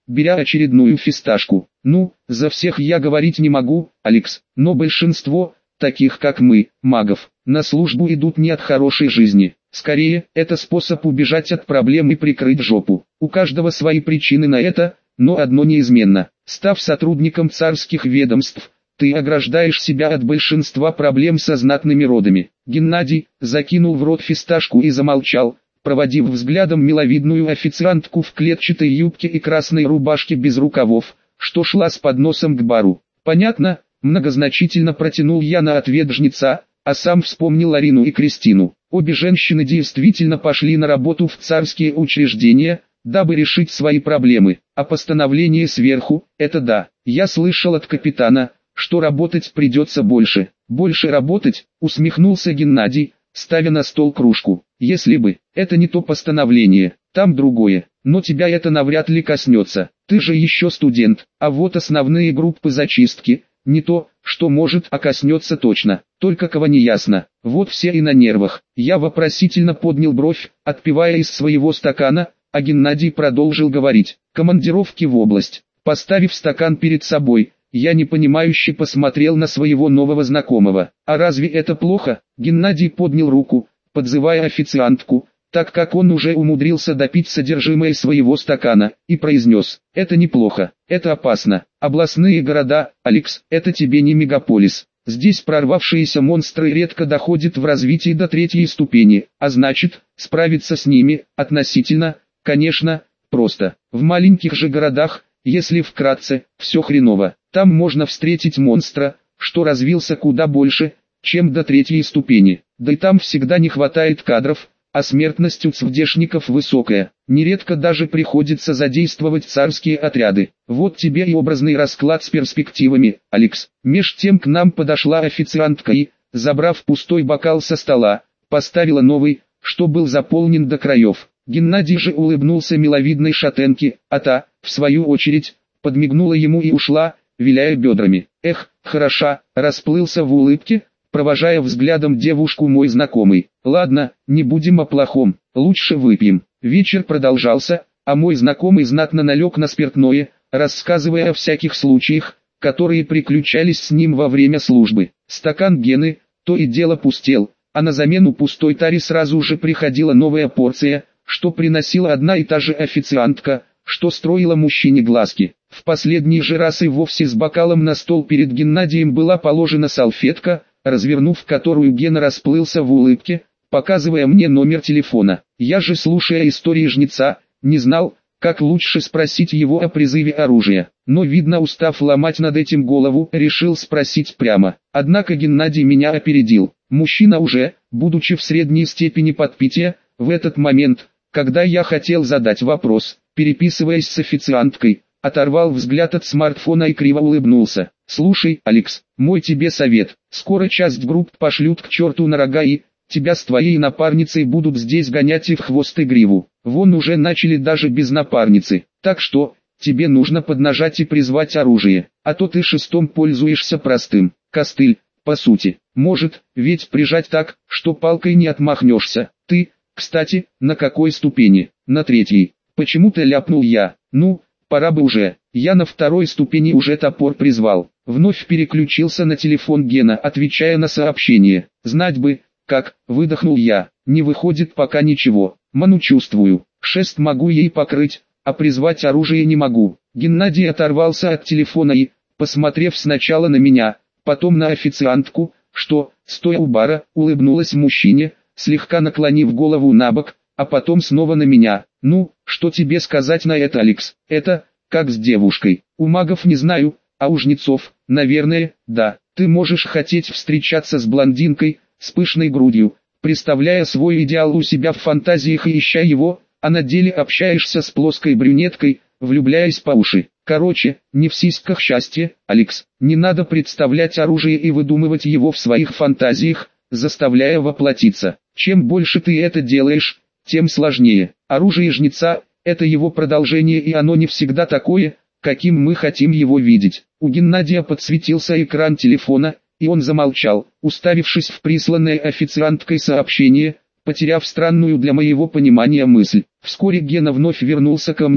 беря очередную фисташку. Ну, за всех я говорить не могу, Алекс, но большинство, таких как мы, магов, на службу идут не от хорошей жизни. Скорее, это способ убежать от проблем и прикрыть жопу. У каждого свои причины на это, но одно неизменно. Став сотрудником царских ведомств, ты ограждаешь себя от большинства проблем со знатными родами. Геннадий закинул в рот фисташку и замолчал, проводив взглядом миловидную официантку в клетчатой юбке и красной рубашке без рукавов, что шла с подносом к бару. «Понятно», многозначительно протянул я на ответ жнеца, а сам вспомнил Арину и Кристину. Обе женщины действительно пошли на работу в царские учреждения, дабы решить свои проблемы, а постановление сверху – это да. Я слышал от капитана, что работать придется больше. «Больше работать?» – усмехнулся Геннадий, ставя на стол кружку. «Если бы, это не то постановление, там другое, но тебя это навряд ли коснется, ты же еще студент, а вот основные группы зачистки – не то, что может, а коснется точно, только кого не ясно, вот все и на нервах». Я вопросительно поднял бровь, отпивая из своего стакана, а Геннадий продолжил говорить. «Командировки в область». Поставив стакан перед собой, я непонимающе посмотрел на своего нового знакомого. «А разве это плохо?» Геннадий поднял руку, подзывая официантку, так как он уже умудрился допить содержимое своего стакана, и произнес: «Это неплохо, это опасно. Областные города, Алекс, это тебе не мегаполис. Здесь прорвавшиеся монстры редко доходят в развитии до третьей ступени, а значит, справиться с ними, относительно, конечно, просто. В маленьких же городах, если вкратце, все хреново. Там можно встретить монстра, что развился куда больше, чем до третьей ступени. Да и там всегда не хватает кадров, а смертность у цвдешников высокая. Нередко даже приходится задействовать царские отряды. Вот тебе и образный расклад с перспективами, Алекс». Меж тем к нам подошла официантка и, забрав пустой бокал со стола, поставила новый, что был заполнен до краев. Геннадий же улыбнулся миловидной шатенке, а та, в свою очередь, подмигнула ему и ушла, виляя бедрами. «Эх, хороша», расплылся в улыбке, провожая взглядом девушку мой знакомый. «Ладно, не будем о плохом, лучше выпьем». Вечер продолжался, а мой знакомый знатно налег на спиртное, рассказывая о всяких случаях, которые приключались с ним во время службы. Стакан Гены то и дело пустел, а на замену пустой таре сразу же приходила новая порция, что приносила одна и та же официантка, что строила мужчине глазки. В последний же раз и вовсе с бокалом на стол перед Геннадием была положена салфетка, развернув которую Гена расплылся в улыбке, показывая мне номер телефона. Я же, слушая истории жнеца, не знал, как лучше спросить его о призыве оружия. Но, видно, устав ломать над этим голову, решил спросить прямо. Однако Геннадий меня опередил. Мужчина уже, будучи в средней степени подпития, в этот момент, когда я хотел задать вопрос, переписываясь с официанткой, оторвал взгляд от смартфона и криво улыбнулся. «Слушай, Алекс, мой тебе совет, скоро часть групп пошлют к черту на рога и тебя с твоей напарницей будут здесь гонять и в хвост и гриву. Вон уже начали даже без напарницы, так что, тебе нужно поднажать и призвать оружие, а то ты шестом пользуешься простым, костыль, по сути. Может, ведь прижать так, что палкой не отмахнешься. Ты, кстати, на какой ступени?» «На третьей». Почему-то ляпнул я. «Ну, пора бы уже». Я на второй ступени уже топор призвал. Вновь переключился на телефон Гена, отвечая на сообщение. «Знать бы, как», выдохнул я. «Не выходит пока ничего. Ману чувствую. Шест могу ей покрыть, а призвать оружие не могу». Геннадий оторвался от телефона и, посмотрев сначала на меня, потом на официантку, что, стоя у бара, улыбнулась мужчине, слегка наклонив голову набок, а потом снова на меня. «Ну, что тебе сказать на это, Алекс? Это, как с девушкой. У магов не знаю, а у жнецов, наверное, да. Ты можешь хотеть встречаться с блондинкой, с пышной грудью, представляя свой идеал у себя в фантазиях и ища его, а на деле общаешься с плоской брюнеткой, влюбляясь по уши. Короче, не в сиськах счастье, Алекс. Не надо представлять оружие и выдумывать его в своих фантазиях, заставляя воплотиться. Чем больше ты это делаешь, тем сложнее. Оружие жнеца – это его продолжение, и оно не всегда такое, каким мы хотим его видеть». У Геннадия подсветился экран телефона, и он замолчал, уставившись в присланное официанткой сообщение, потеряв странную для моего понимания мысль. Вскоре Гена вновь вернулся ко мне,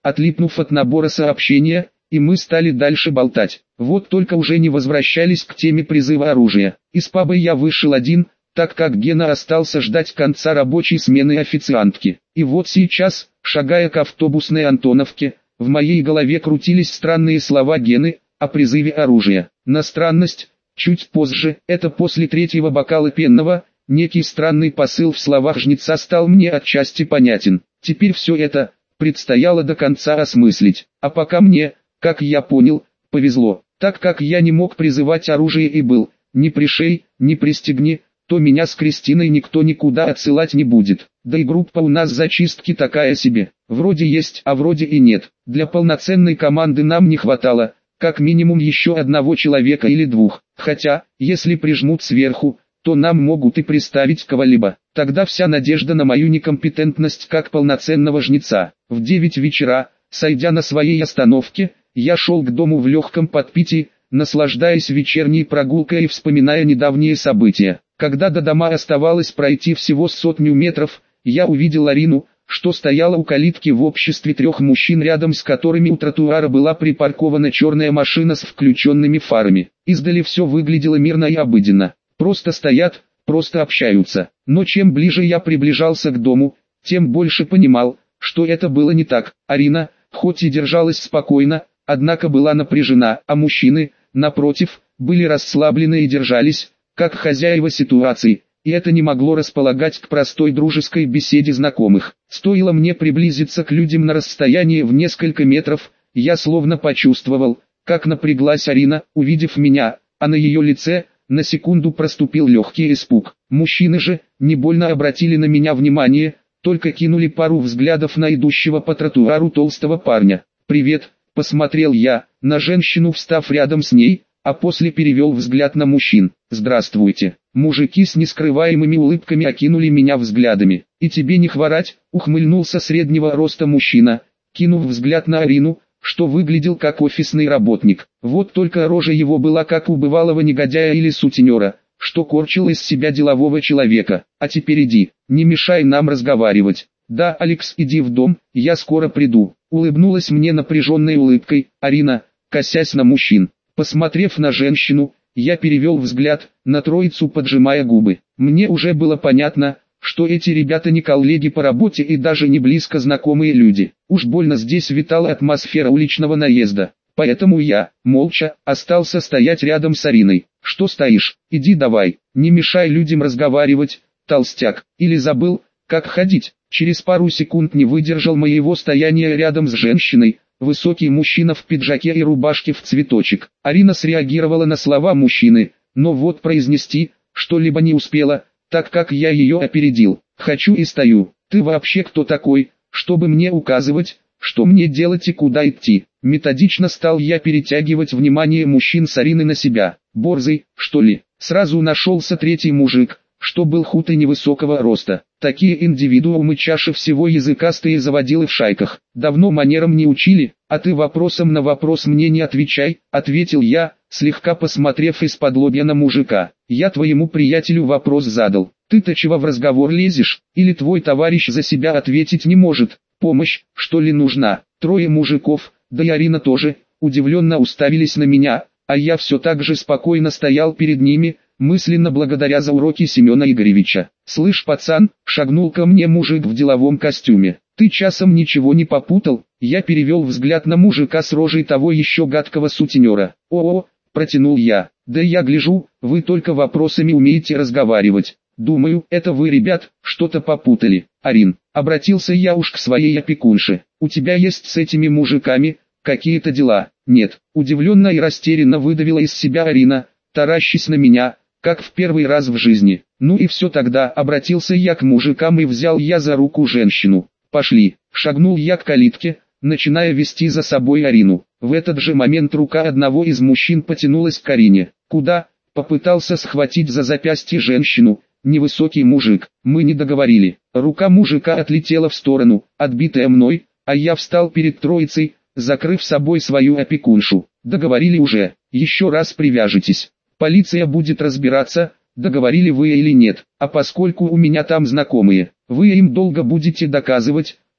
отлипнув от набора сообщения, и мы стали дальше болтать. Вот только уже не возвращались к теме призыва оружия. Из паба я вышел один, так как Гена остался ждать конца рабочей смены официантки. И вот сейчас, шагая к автобусной Антоновке, в моей голове крутились странные слова Гены о призыве оружия. На странность, чуть позже, это после третьего бокала пенного, некий странный посыл в словах жнеца стал мне отчасти понятен. Теперь все это предстояло до конца осмыслить. А пока мне, как я понял, повезло, так как я не мог призывать оружие и был, ни пришей, ни пристегни, то меня с Кристиной никто никуда отсылать не будет. Да и группа у нас зачистки такая себе, вроде есть, а вроде и нет. Для полноценной команды нам не хватало, как минимум еще одного человека или двух. Хотя, если прижмут сверху, то нам могут и приставить кого-либо. Тогда вся надежда на мою некомпетентность как полноценного жнеца. В 9 вечера, сойдя на своей остановке, я шел к дому в легком подпитии, наслаждаясь вечерней прогулкой и вспоминая недавние события. Когда до дома оставалось пройти всего 100 метров, я увидел Арину, что стояла у калитки в обществе 3 мужчин, рядом с которыми у тротуара была припаркована черная машина с включенными фарами. Издали все выглядело мирно и обыденно. Просто стоят, просто общаются. Но чем ближе я приближался к дому, тем больше понимал, что это было не так. Арина, хоть и держалась спокойно, однако была напряжена, а мужчины, напротив, были расслаблены и держались, как хозяева ситуации, и это не могло располагать к простой дружеской беседе знакомых. Стоило мне приблизиться к людям на расстоянии в несколько метров, я словно почувствовал, как напряглась Арина, увидев меня, а на ее лице на секунду проступил легкий испуг. Мужчины же не больно обратили на меня внимание, только кинули пару взглядов на идущего по тротуару толстого парня. «Привет», — посмотрел я на женщину, встав рядом с ней, а после перевел взгляд на мужчин. «Здравствуйте». Мужики с нескрываемыми улыбками окинули меня взглядами. «И тебе не хворать», — ухмыльнулся среднего роста мужчина, кинув взгляд на Арину, что выглядел как офисный работник. Вот только рожа его была как у бывалого негодяя или сутенера, что корчил из себя делового человека. «А теперь иди, не мешай нам разговаривать». «Да, Алекс, иди в дом, я скоро приду», — улыбнулась мне напряженной улыбкой Арина, косясь на мужчин. Посмотрев на женщину, я перевел взгляд на троицу, поджимая губы. Мне уже было понятно, что эти ребята не коллеги по работе и даже не близко знакомые люди. Уж больно здесь витала атмосфера уличного наезда. Поэтому я, молча, остался стоять рядом с Ариной. «Что стоишь? Иди давай, не мешай людям разговаривать, толстяк. Или забыл, как ходить?» Через пару секунд не выдержал моего стояния рядом с женщиной, высокий мужчина в пиджаке и рубашке в цветочек. Арина среагировала на слова мужчины, но вот произнести что-либо не успела, так как я ее опередил. «Хочу и стою. Ты вообще кто такой, чтобы мне указывать, что мне делать и куда идти?» Методично стал я перетягивать внимание мужчин с Арины на себя. «Борзый, что ли?» Сразу нашелся третий мужик, что был худ и невысокого роста. Такие индивидуумы чаще всего языкастые заводилы в шайках. «Давно манерам не учили, а ты вопросом на вопрос мне не отвечай», — ответил я, слегка посмотрев из-под лобья на мужика. «Я твоему приятелю вопрос задал. Ты-то чего в разговор лезешь? Или твой товарищ за себя ответить не может? Помощь, что ли, нужна?» Трое мужиков, да и Арина тоже, удивленно уставились на меня, а я все так же спокойно стоял перед ними, мысленно благодаря за уроки Семена Игоревича. «Слышь, пацан», — шагнул ко мне мужик в деловом костюме, — «ты часом ничего не попутал?» Я перевел взгляд на мужика с рожей того еще гадкого сутенера. «О-о», — протянул я, — «да я гляжу, вы только вопросами умеете разговаривать. Думаю, это вы, ребят, что-то попутали». «Арин», — обратился я уж к своей опекунше, — «у тебя есть с этими мужиками какие-то дела?» «Нет», — удивленно и растерянно выдавила из себя Арина, таращись на меня, как в первый раз в жизни. «Ну и все тогда», — обратился я к мужикам и взял я за руку женщину. «Пошли», — шагнул я к калитке, начиная вести за собой Арину. В этот же момент рука одного из мужчин потянулась к Арине. «Куда?» — попытался схватить за запястье женщину, невысокий мужик. Мы не договорили. Рука мужика отлетела в сторону, отбитая мной, а я встал перед троицей, закрыв собой свою опекуншу. «Договорили уже, еще раз привяжетесь. Полиция будет разбираться, договорили вы или нет, а поскольку у меня там знакомые, вы им долго будете доказывать,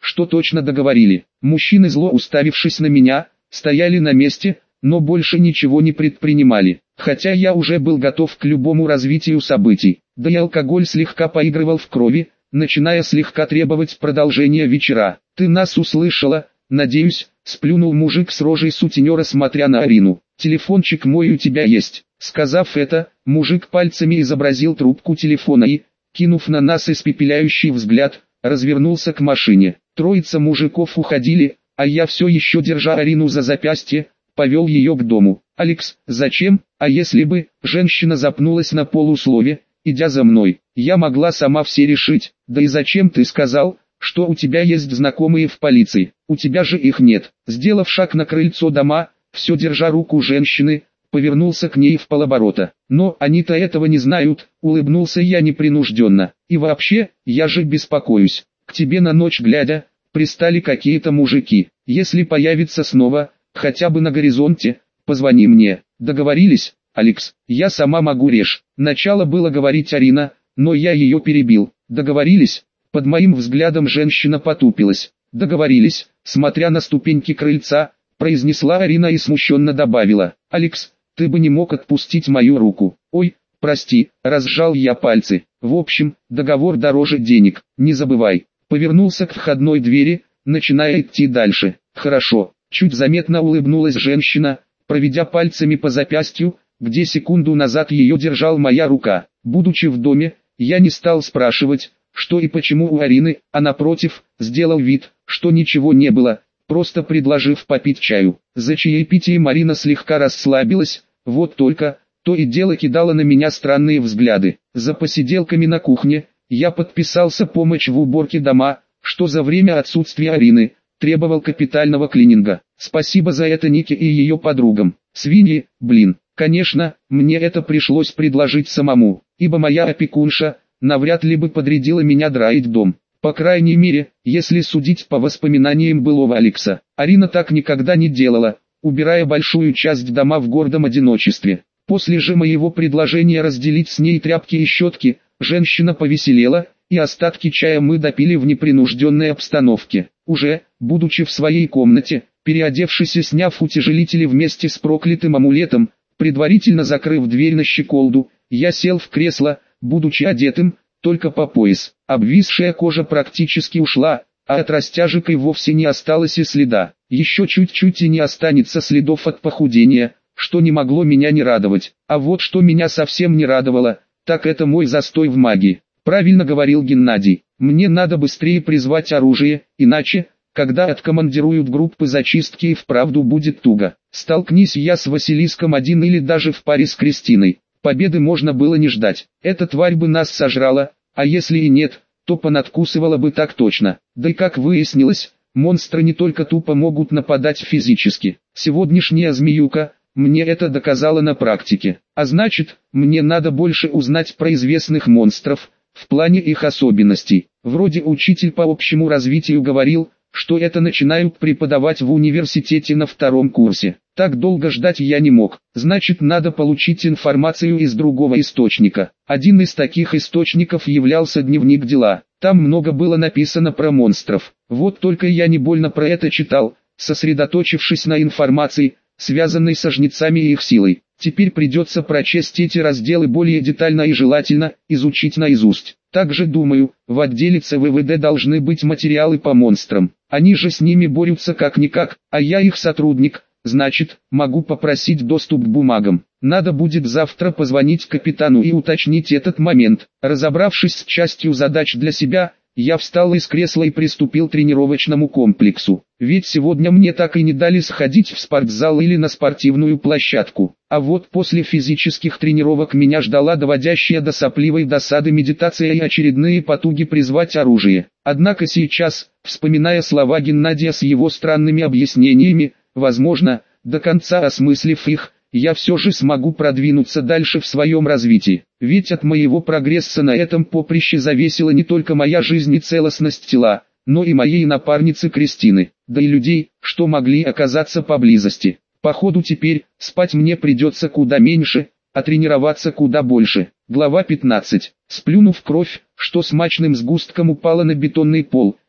что точно договорили. Мужчины, зло уставившись на меня, стояли на месте, но больше ничего не предпринимали. Хотя я уже был готов к любому развитию событий, да и алкоголь слегка поигрывал в крови, начиная слегка требовать продолжения вечера. «Ты нас услышала, надеюсь», — сплюнул мужик с рожей сутенера, смотря на Арину. «Телефончик мой у тебя есть». Сказав это, мужик пальцами изобразил трубку телефона и, кинув на нас испепеляющий взгляд, развернулся к машине. Троица мужиков уходили, а я все еще, держа Арину за запястье, повел ее к дому. «Алекс, зачем? А если бы...» Женщина запнулась на полуслове, идя за мной. «Я могла сама все решить. Да и зачем ты сказал, что у тебя есть знакомые в полиции? У тебя же их нет». Сделав шаг на крыльцо дома, все держа руку женщины, повернулся к ней вполоборота. «Но они-то этого не знают», — улыбнулся я непринужденно. «И вообще, я же беспокоюсь. К тебе на ночь глядя, пристали какие-то мужики. Если появится снова, хотя бы на горизонте, позвони мне». «Договорились, Алекс, я сама могу решить». Начало было говорить Арина, но я ее перебил. «Договорились?» Под моим взглядом женщина потупилась. «Договорились», смотря на ступеньки крыльца, произнесла Арина и смущенно добавила. «Алекс, ты бы не мог отпустить мою руку». «Ой, прости», разжал я пальцы. «В общем, договор дороже денег, не забывай». Повернулся к входной двери, начиная идти дальше. «Хорошо», чуть заметно улыбнулась женщина, проведя пальцами по запястью, где секунду назад ее держал моя рука. Будучи в доме, я не стал спрашивать, что и почему у Арины, а напротив, сделал вид, что ничего не было, просто предложив попить чаю. За чаепитием Арина слегка расслабилась, вот только, то и дело кидала на меня странные взгляды. За посиделками на кухне, я подписался помощь в уборке дома, что за время отсутствия Арины, требовал капитального клининга. Спасибо за это Нике и ее подругам. Свиньи, блин. Конечно, мне это пришлось предложить самому, ибо моя опекунша навряд ли бы подрядила меня драить дом. По крайней мере, если судить по воспоминаниям былого Алекса. Арина так никогда не делала, убирая большую часть дома в гордом одиночестве. После же моего предложения разделить с ней тряпки и щетки, женщина повеселела, и остатки чая мы допили в непринужденной обстановке. Уже, будучи в своей комнате, переодевшись и сняв утяжелители вместе с проклятым амулетом, предварительно закрыв дверь на щеколду, я сел в кресло, будучи одетым, только по пояс. Обвисшая кожа практически ушла, а от растяжек и вовсе не осталось и следа. Еще чуть-чуть и не останется следов от похудения, что не могло меня не радовать. А вот что меня совсем не радовало, так это мой застой в магии. Правильно говорил Геннадий, мне надо быстрее призвать оружие, иначе, когда откомандируют группы зачистки, и вправду будет туго. Столкнись я с Василиском один или даже в паре с Кристиной, победы можно было не ждать. Эта тварь бы нас сожрала, а если и нет, то понадкусывала бы так точно. Да и как выяснилось, монстры не только тупо могут нападать физически. Сегодняшняя змеюка мне это доказала на практике. А значит, мне надо больше узнать про известных монстров, в плане их особенностей. Вроде учитель по общему развитию говорил, что это начинают преподавать в университете на 2-м курсе. Так долго ждать я не мог. Значит, надо получить информацию из другого источника. Один из таких источников являлся дневник дела. Там много было написано про монстров. Вот только я не больно про это читал, сосредоточившись на информации, связанной со жнецами и их силой. Теперь придется прочесть эти разделы более детально и желательно изучить наизусть. Также думаю, в отделе ЦВВД должны быть материалы по монстрам. Они же с ними борются как-никак, а я их сотрудник, значит, могу попросить доступ к бумагам. Надо будет завтра позвонить капитану и уточнить этот момент. Разобравшись с частью задач для себя, я встал из кресла и приступил к тренировочному комплексу. Ведь сегодня мне так и не дали сходить в спортзал или на спортивную площадку. А вот после физических тренировок меня ждала доводящая до сопливой досады медитация и очередные потуги призвать оружие. Однако сейчас, вспоминая слова Геннадия с его странными объяснениями, возможно, до конца осмыслив их, я все же смогу продвинуться дальше в своем развитии. Ведь от моего прогресса на этом поприще зависела не только моя жизнь и целостность тела, но и моей напарницы Кристины, да и людей, что могли оказаться поблизости. Походу теперь, спать мне придется куда меньше, а тренироваться куда больше. Глава 15. Сплюнув кровь, что смачным сгустком упала на бетонный пол,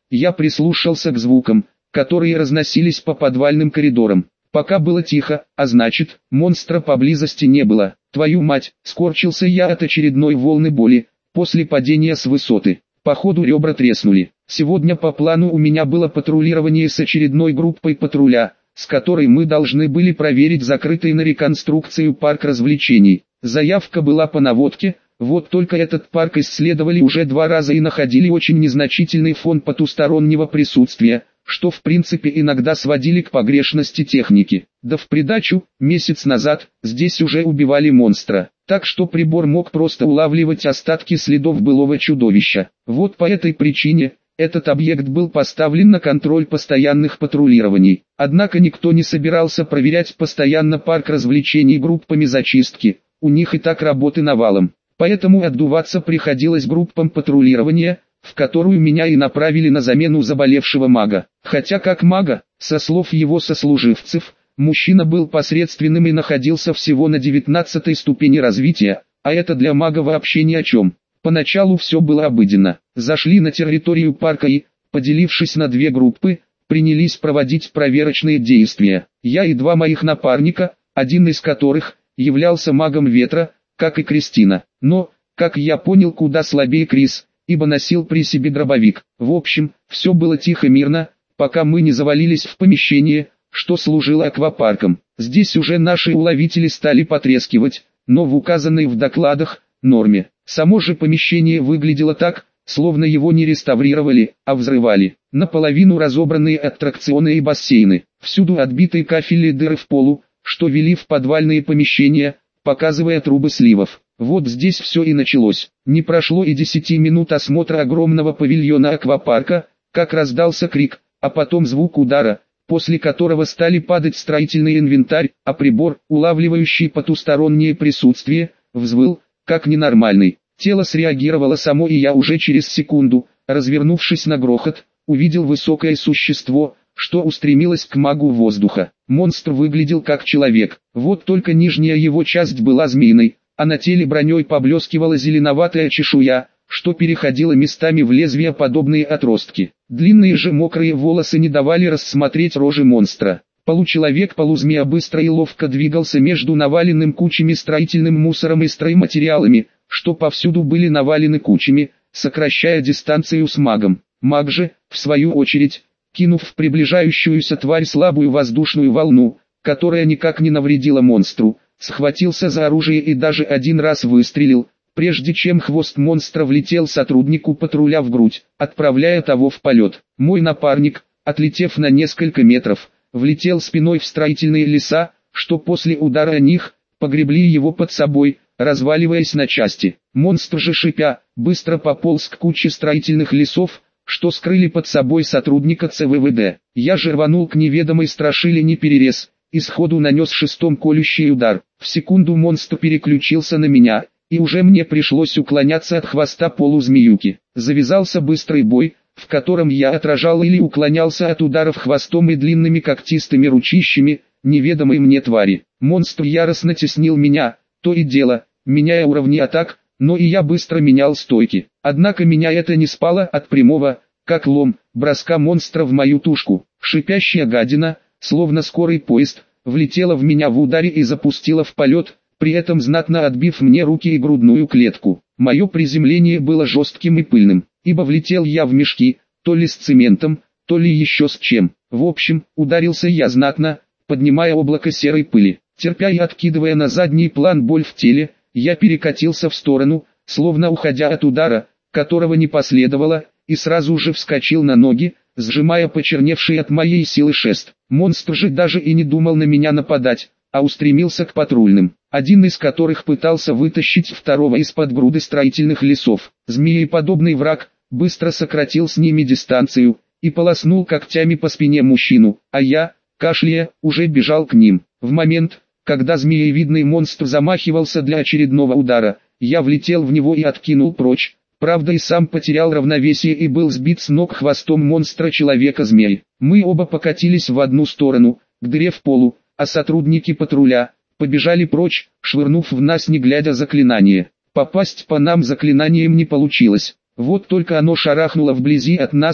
Я прислушался к звукам, которые разносились по подвальным коридорам. Пока было тихо, а значит, монстра поблизости не было. Твою мать, скорчился я от очередной волны боли, после падения с высоты. Походу ребра треснули. Сегодня по плану у меня было патрулирование с очередной группой патруля, с которой мы должны были проверить закрытый на реконструкцию парк развлечений. Заявка была по наводке, вот только этот парк исследовали уже 2 раза и находили очень незначительный фон потустороннего присутствия, что в принципе иногда сводили к погрешности техники. Да в придачу, месяц назад, здесь уже убивали монстра, так что прибор мог просто улавливать остатки следов былого чудовища. Вот по этой причине, этот объект был поставлен на контроль постоянных патрулирований. Однако никто не собирался проверять постоянно парк развлечений группами зачистки, у них и так работы навалом. Поэтому отдуваться приходилось группам патрулирования, в которую меня и направили на замену заболевшего мага. Хотя как мага, со слов его сослуживцев, мужчина был посредственным и находился всего на 19-й ступени развития, а это для мага вообще ни о чем. Поначалу все было обыденно. Зашли на территорию парка и, поделившись на 2 группы, принялись проводить проверочные действия. Я и 2 моих напарника, один из которых являлся магом ветра, как и Кристина. Но, как я понял, куда слабее Крис, ибо носил при себе дробовик. В общем, все было тихо-мирно, пока мы не завалились в помещение, что служило аквапарком. Здесь уже наши уловители стали потрескивать, но в указанной в докладах норме. Само же помещение выглядело так, словно его не реставрировали, а взрывали. Наполовину разобранные аттракционы и бассейны, всюду отбитые кафели и дыры в полу, что вели в подвальные помещения, показывая трубы сливов. Вот здесь все и началось. Не прошло и 10 минут осмотра огромного павильона аквапарка, как раздался крик, а потом звук удара, после которого стали падать строительный инвентарь, а прибор, улавливающий потустороннее присутствие, взвыл, как ненормальный. Тело среагировало само, и я уже через секунду, развернувшись на грохот, увидел высокое существо, что устремилось к магу воздуха. Монстр выглядел как человек, вот только нижняя его часть была змеиной, а на теле броней поблескивала зеленоватая чешуя, что переходила местами в лезвия-подобные отростки. Длинные же мокрые волосы не давали рассмотреть рожи монстра. Получеловек-полузмея быстро и ловко двигался между наваленным кучами строительным мусором и стройматериалами, что повсюду были навалены кучами, сокращая дистанцию с магом. Маг же, в свою очередь, кинув в приближающуюся тварь слабую воздушную волну, которая никак не навредила монстру, схватился за оружие и даже 1 раз выстрелил, прежде чем хвост монстра влетел сотруднику патруля в грудь, отправляя того в полет. Мой напарник, отлетев на несколько метров, влетел спиной в строительные леса, что после удара о них, погребли его под собой, разваливаясь на части. Монстр же шипя, быстро пополз к куче строительных лесов, что скрыли под собой сотрудника ЦВВД. Я же рванул к неведомой страшилине перерез, и сходу нанес 6-м колющий удар. В секунду монстр переключился на меня, и уже мне пришлось уклоняться от хвоста полузмеюки. Завязался быстрый бой, в котором я отражал или уклонялся от ударов хвостом и длинными когтистыми ручищами неведомой мне твари. Монстр яростно теснил меня, то и дело, меняя уровни атак, но и я быстро менял стойки. Однако меня это не спало от прямого, как лом, броска монстра в мою тушку. Шипящая гадина, словно скорый поезд, влетела в меня в ударе и запустила в полет, при этом знатно отбив мне руки и грудную клетку. Мое приземление было жестким и пыльным, ибо влетел я в мешки, то ли с цементом, то ли еще с чем. В общем, ударился я знатно, поднимая облако серой пыли. Терпя и откидывая на задний план боль в теле, я перекатился в сторону, словно уходя от удара, которого не последовало, и сразу же вскочил на ноги, сжимая почерневший от моей силы шест. Монстр же даже и не думал на меня нападать, а устремился к патрульным, один из которых пытался вытащить второго из-под груды строительных лесов. Змееподобный враг быстро сократил с ними дистанцию и полоснул когтями по спине мужчину, а я, кашляя, уже бежал к ним. В момент, когда змеевидный монстр замахивался для очередного удара, я влетел в него и откинул прочь. Правда, и сам потерял равновесие и был сбит с ног хвостом монстра-человека-змей. Мы оба покатились в одну сторону, к дыре в полу, а сотрудники патруля побежали прочь, швырнув в нас не глядя заклинание. Попасть по нам заклинанием не получилось. Вот только оно шарахнуло вблизи от нас,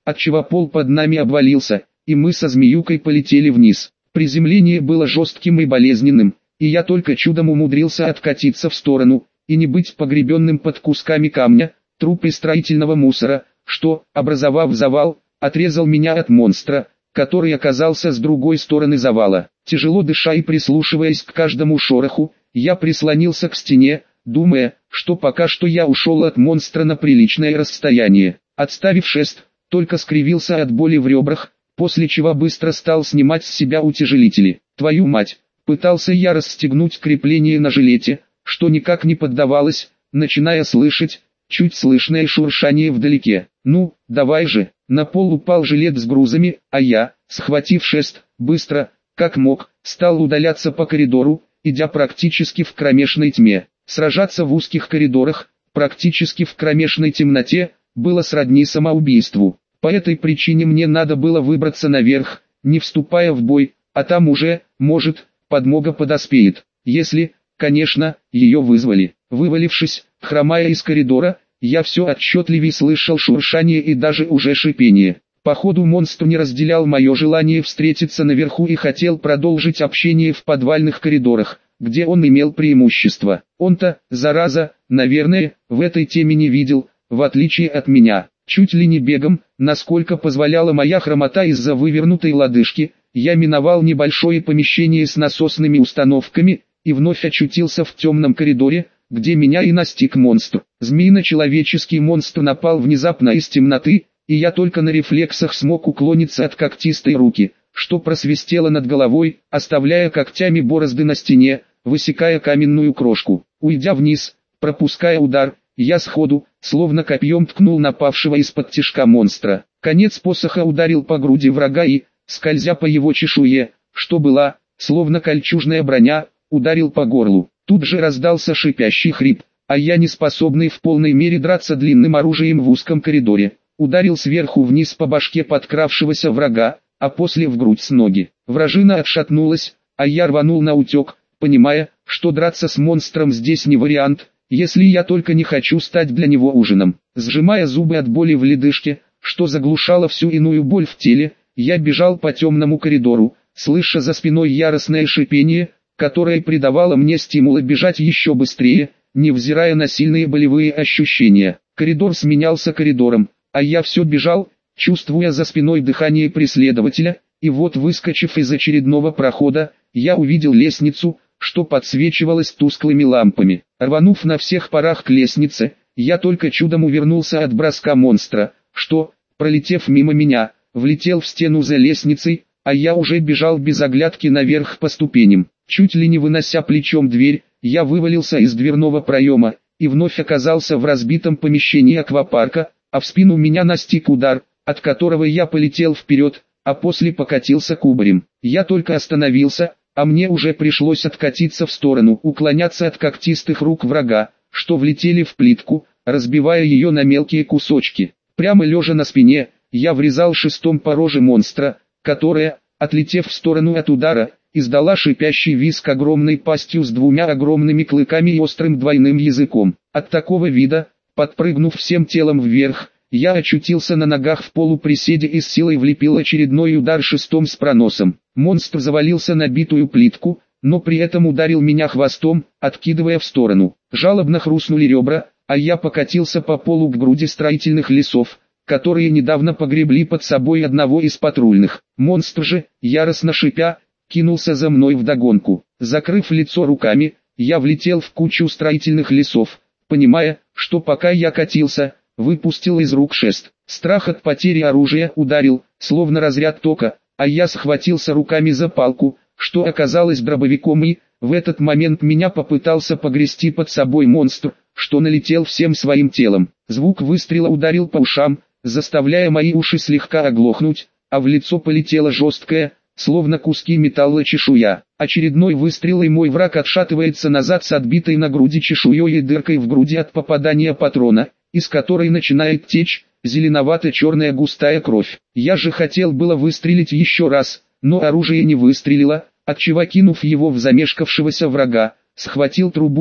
отчего пол под нами обвалился, и мы со змеюкой полетели вниз. Приземление было жестким и болезненным, и я только чудом умудрился откатиться в сторону, и не быть погребенным под кусками камня, труп и строительного мусора, что, образовав завал, отрезал меня от монстра, который оказался с другой стороны завала. Тяжело дыша и прислушиваясь к каждому шороху, я прислонился к стене, думая, что пока что я ушел от монстра на приличное расстояние. Отставив шест, только скривился от боли в ребрах, после чего быстро стал снимать с себя утяжелители. Твою мать! Пытался я расстегнуть крепление на жилете, что никак не поддавалось, начиная слышать чуть слышное шуршание вдалеке. Ну, давай же. На пол упал жилет с грузами, а я, схватив шест, быстро, как мог, стал удаляться по коридору, идя практически в кромешной тьме. Сражаться в узких коридорах, практически в кромешной темноте, было сродни самоубийству. По этой причине мне надо было выбраться наверх, не вступая в бой, а там уже, может, подмога подоспеет. Если, конечно, ее вызвали. Вывалившись, хромая из коридора, я все отчетливее слышал шуршание и даже уже шипение. Походу монстр не разделял мое желание встретиться наверху и хотел продолжить общение в подвальных коридорах, где он имел преимущество. Он-то, зараза, наверное, в этой теме не видел, в отличие от меня. Чуть ли не бегом, насколько позволяла моя хромота из-за вывернутой лодыжки, я миновал небольшое помещение с насосными установками, и вновь очутился в темном коридоре, где меня и настиг монстр. Змеино-человеческий монстр напал внезапно из темноты, и я только на рефлексах смог уклониться от когтистой руки, что просвистело над головой, оставляя когтями борозды на стене, высекая каменную крошку. Уйдя вниз, пропуская удар, я сходу, словно копьем ткнул напавшего из-под тишка монстра. Конец посоха ударил по груди врага и, скользя по его чешуе, что была, словно кольчужная броня, ударил по горлу. Тут же раздался шипящий хрип, а я, не способный в полной мере драться длинным оружием в узком коридоре, ударил сверху вниз по башке подкравшегося врага, а после в грудь с ноги. Вражина отшатнулась, а я рванул на утек, понимая, что драться с монстром здесь не вариант, если я только не хочу стать для него ужином. Сжимая зубы от боли в лодыжке, что заглушало всю иную боль в теле, я бежал по темному коридору, слыша за спиной яростное шипение, которое придавало мне стимула бежать еще быстрее, невзирая на сильные болевые ощущения. Коридор сменялся коридором, а я все бежал, чувствуя за спиной дыхание преследователя, и вот, выскочив из очередного прохода, я увидел лестницу, что подсвечивалась тусклыми лампами. Рванув на всех парах к лестнице, я только чудом увернулся от броска монстра, что, пролетев мимо меня, влетел в стену за лестницей, а я уже бежал без оглядки наверх по ступеням. Чуть ли не вынося плечом дверь, я вывалился из дверного проема, и вновь оказался в разбитом помещении аквапарка, а в спину меня настиг удар, от которого я полетел вперед, а после покатился кубарем. Я только остановился, а мне уже пришлось откатиться в сторону, уклоняться от когтистых рук врага, что влетели в плитку, разбивая ее на мелкие кусочки. Прямо лежа на спине, я врезал шестом по роже монстра, которая, отлетев в сторону от удара, издала шипящий визг огромной пастью с двумя огромными клыками и острым двойным языком. От такого вида, подпрыгнув всем телом вверх, я очутился на ногах в полуприседе и с силой влепил очередной удар шестом с проносом. Монстр завалился на битую плитку, но при этом ударил меня хвостом, откидывая в сторону. Жалобно хрустнули ребра, а я покатился по полу к груди строительных лесов, которые недавно погребли под собой одного из патрульных. Монстр же, яростно шипя, кинулся за мной вдогонку. Закрыв лицо руками, я влетел в кучу строительных лесов, понимая, что пока я катился, выпустил из рук шест. Страх от потери оружия ударил, словно разряд тока, а я схватился руками за палку, что оказалось дробовиком, и в этот момент меня попытался погрести под собой монстр, что налетел всем своим телом. Звук выстрела ударил по ушам, заставляя мои уши слегка оглохнуть, а в лицо полетела жесткая, словно куски металла чешуя. Очередной выстрел, и мой враг отшатывается назад с отбитой на груди чешуей и дыркой в груди от попадания патрона, из которой начинает течь зеленовато-черная густая кровь. Я же хотел было выстрелить еще раз, но оружие не выстрелило, отчего, кинув его в замешкавшегося врага, схватил трубу и,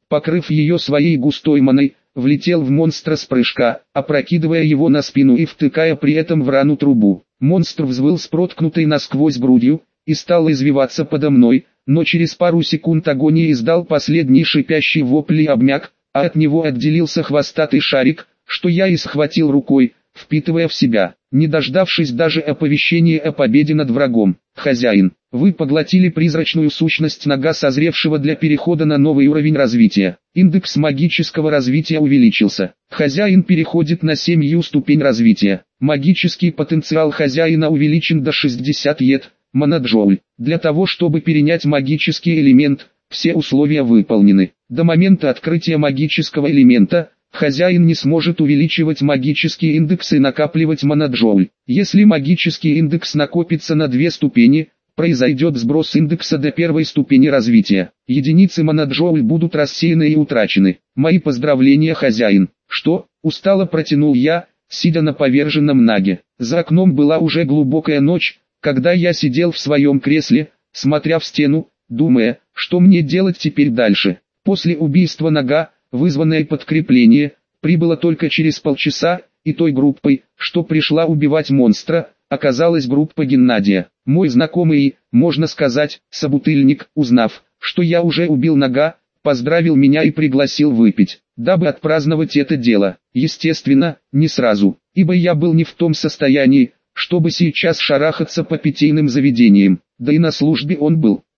покрыв ее своей густой маной, влетел в монстра с прыжка, опрокидывая его на спину и втыкая при этом в рану трубу. Монстр взвыл с проткнутой насквозь грудью и стал извиваться подо мной, но через пару секунд агонии издал последний шипящий вопль и обмяк, а от него отделился хвостатый шарик, что я и схватил рукой, впитывая в себя, не дождавшись даже оповещения о победе над врагом. «Хозяин, вы поглотили призрачную сущность Нага, созревшего для перехода на новый уровень развития. Индекс магического развития увеличился. Хозяин переходит на 7-ю ступень развития. Магический потенциал хозяина увеличен до 60 ед, моноджоуль. Для того, чтобы перенять магический элемент, все условия выполнены. До момента открытия магического элемента, хозяин не сможет увеличивать магический индекс и накапливать моноджоуль. Если магический индекс накопится на 2 ступени, произойдет сброс индекса до 1-й ступени развития. Единицы моноджоуль будут рассеяны и утрачены. Мои поздравления, хозяин. Что? Устало протянул я, сидя на поверженном Наге. За окном была уже глубокая ночь, когда я сидел в своем кресле, смотря в стену, думая, что мне делать теперь дальше. После убийства Нага, вызванное подкрепление, прибыло только через полчаса, и той группой, что пришла убивать монстра, оказалась группа Геннадия. Мой знакомый и, можно сказать, собутыльник, узнав, что я уже убил Нага, поздравил меня и пригласил выпить, дабы отпраздновать это дело. Естественно, не сразу, ибо я был не в том состоянии, чтобы сейчас шарахаться по питейным заведениям, да и на службе он был.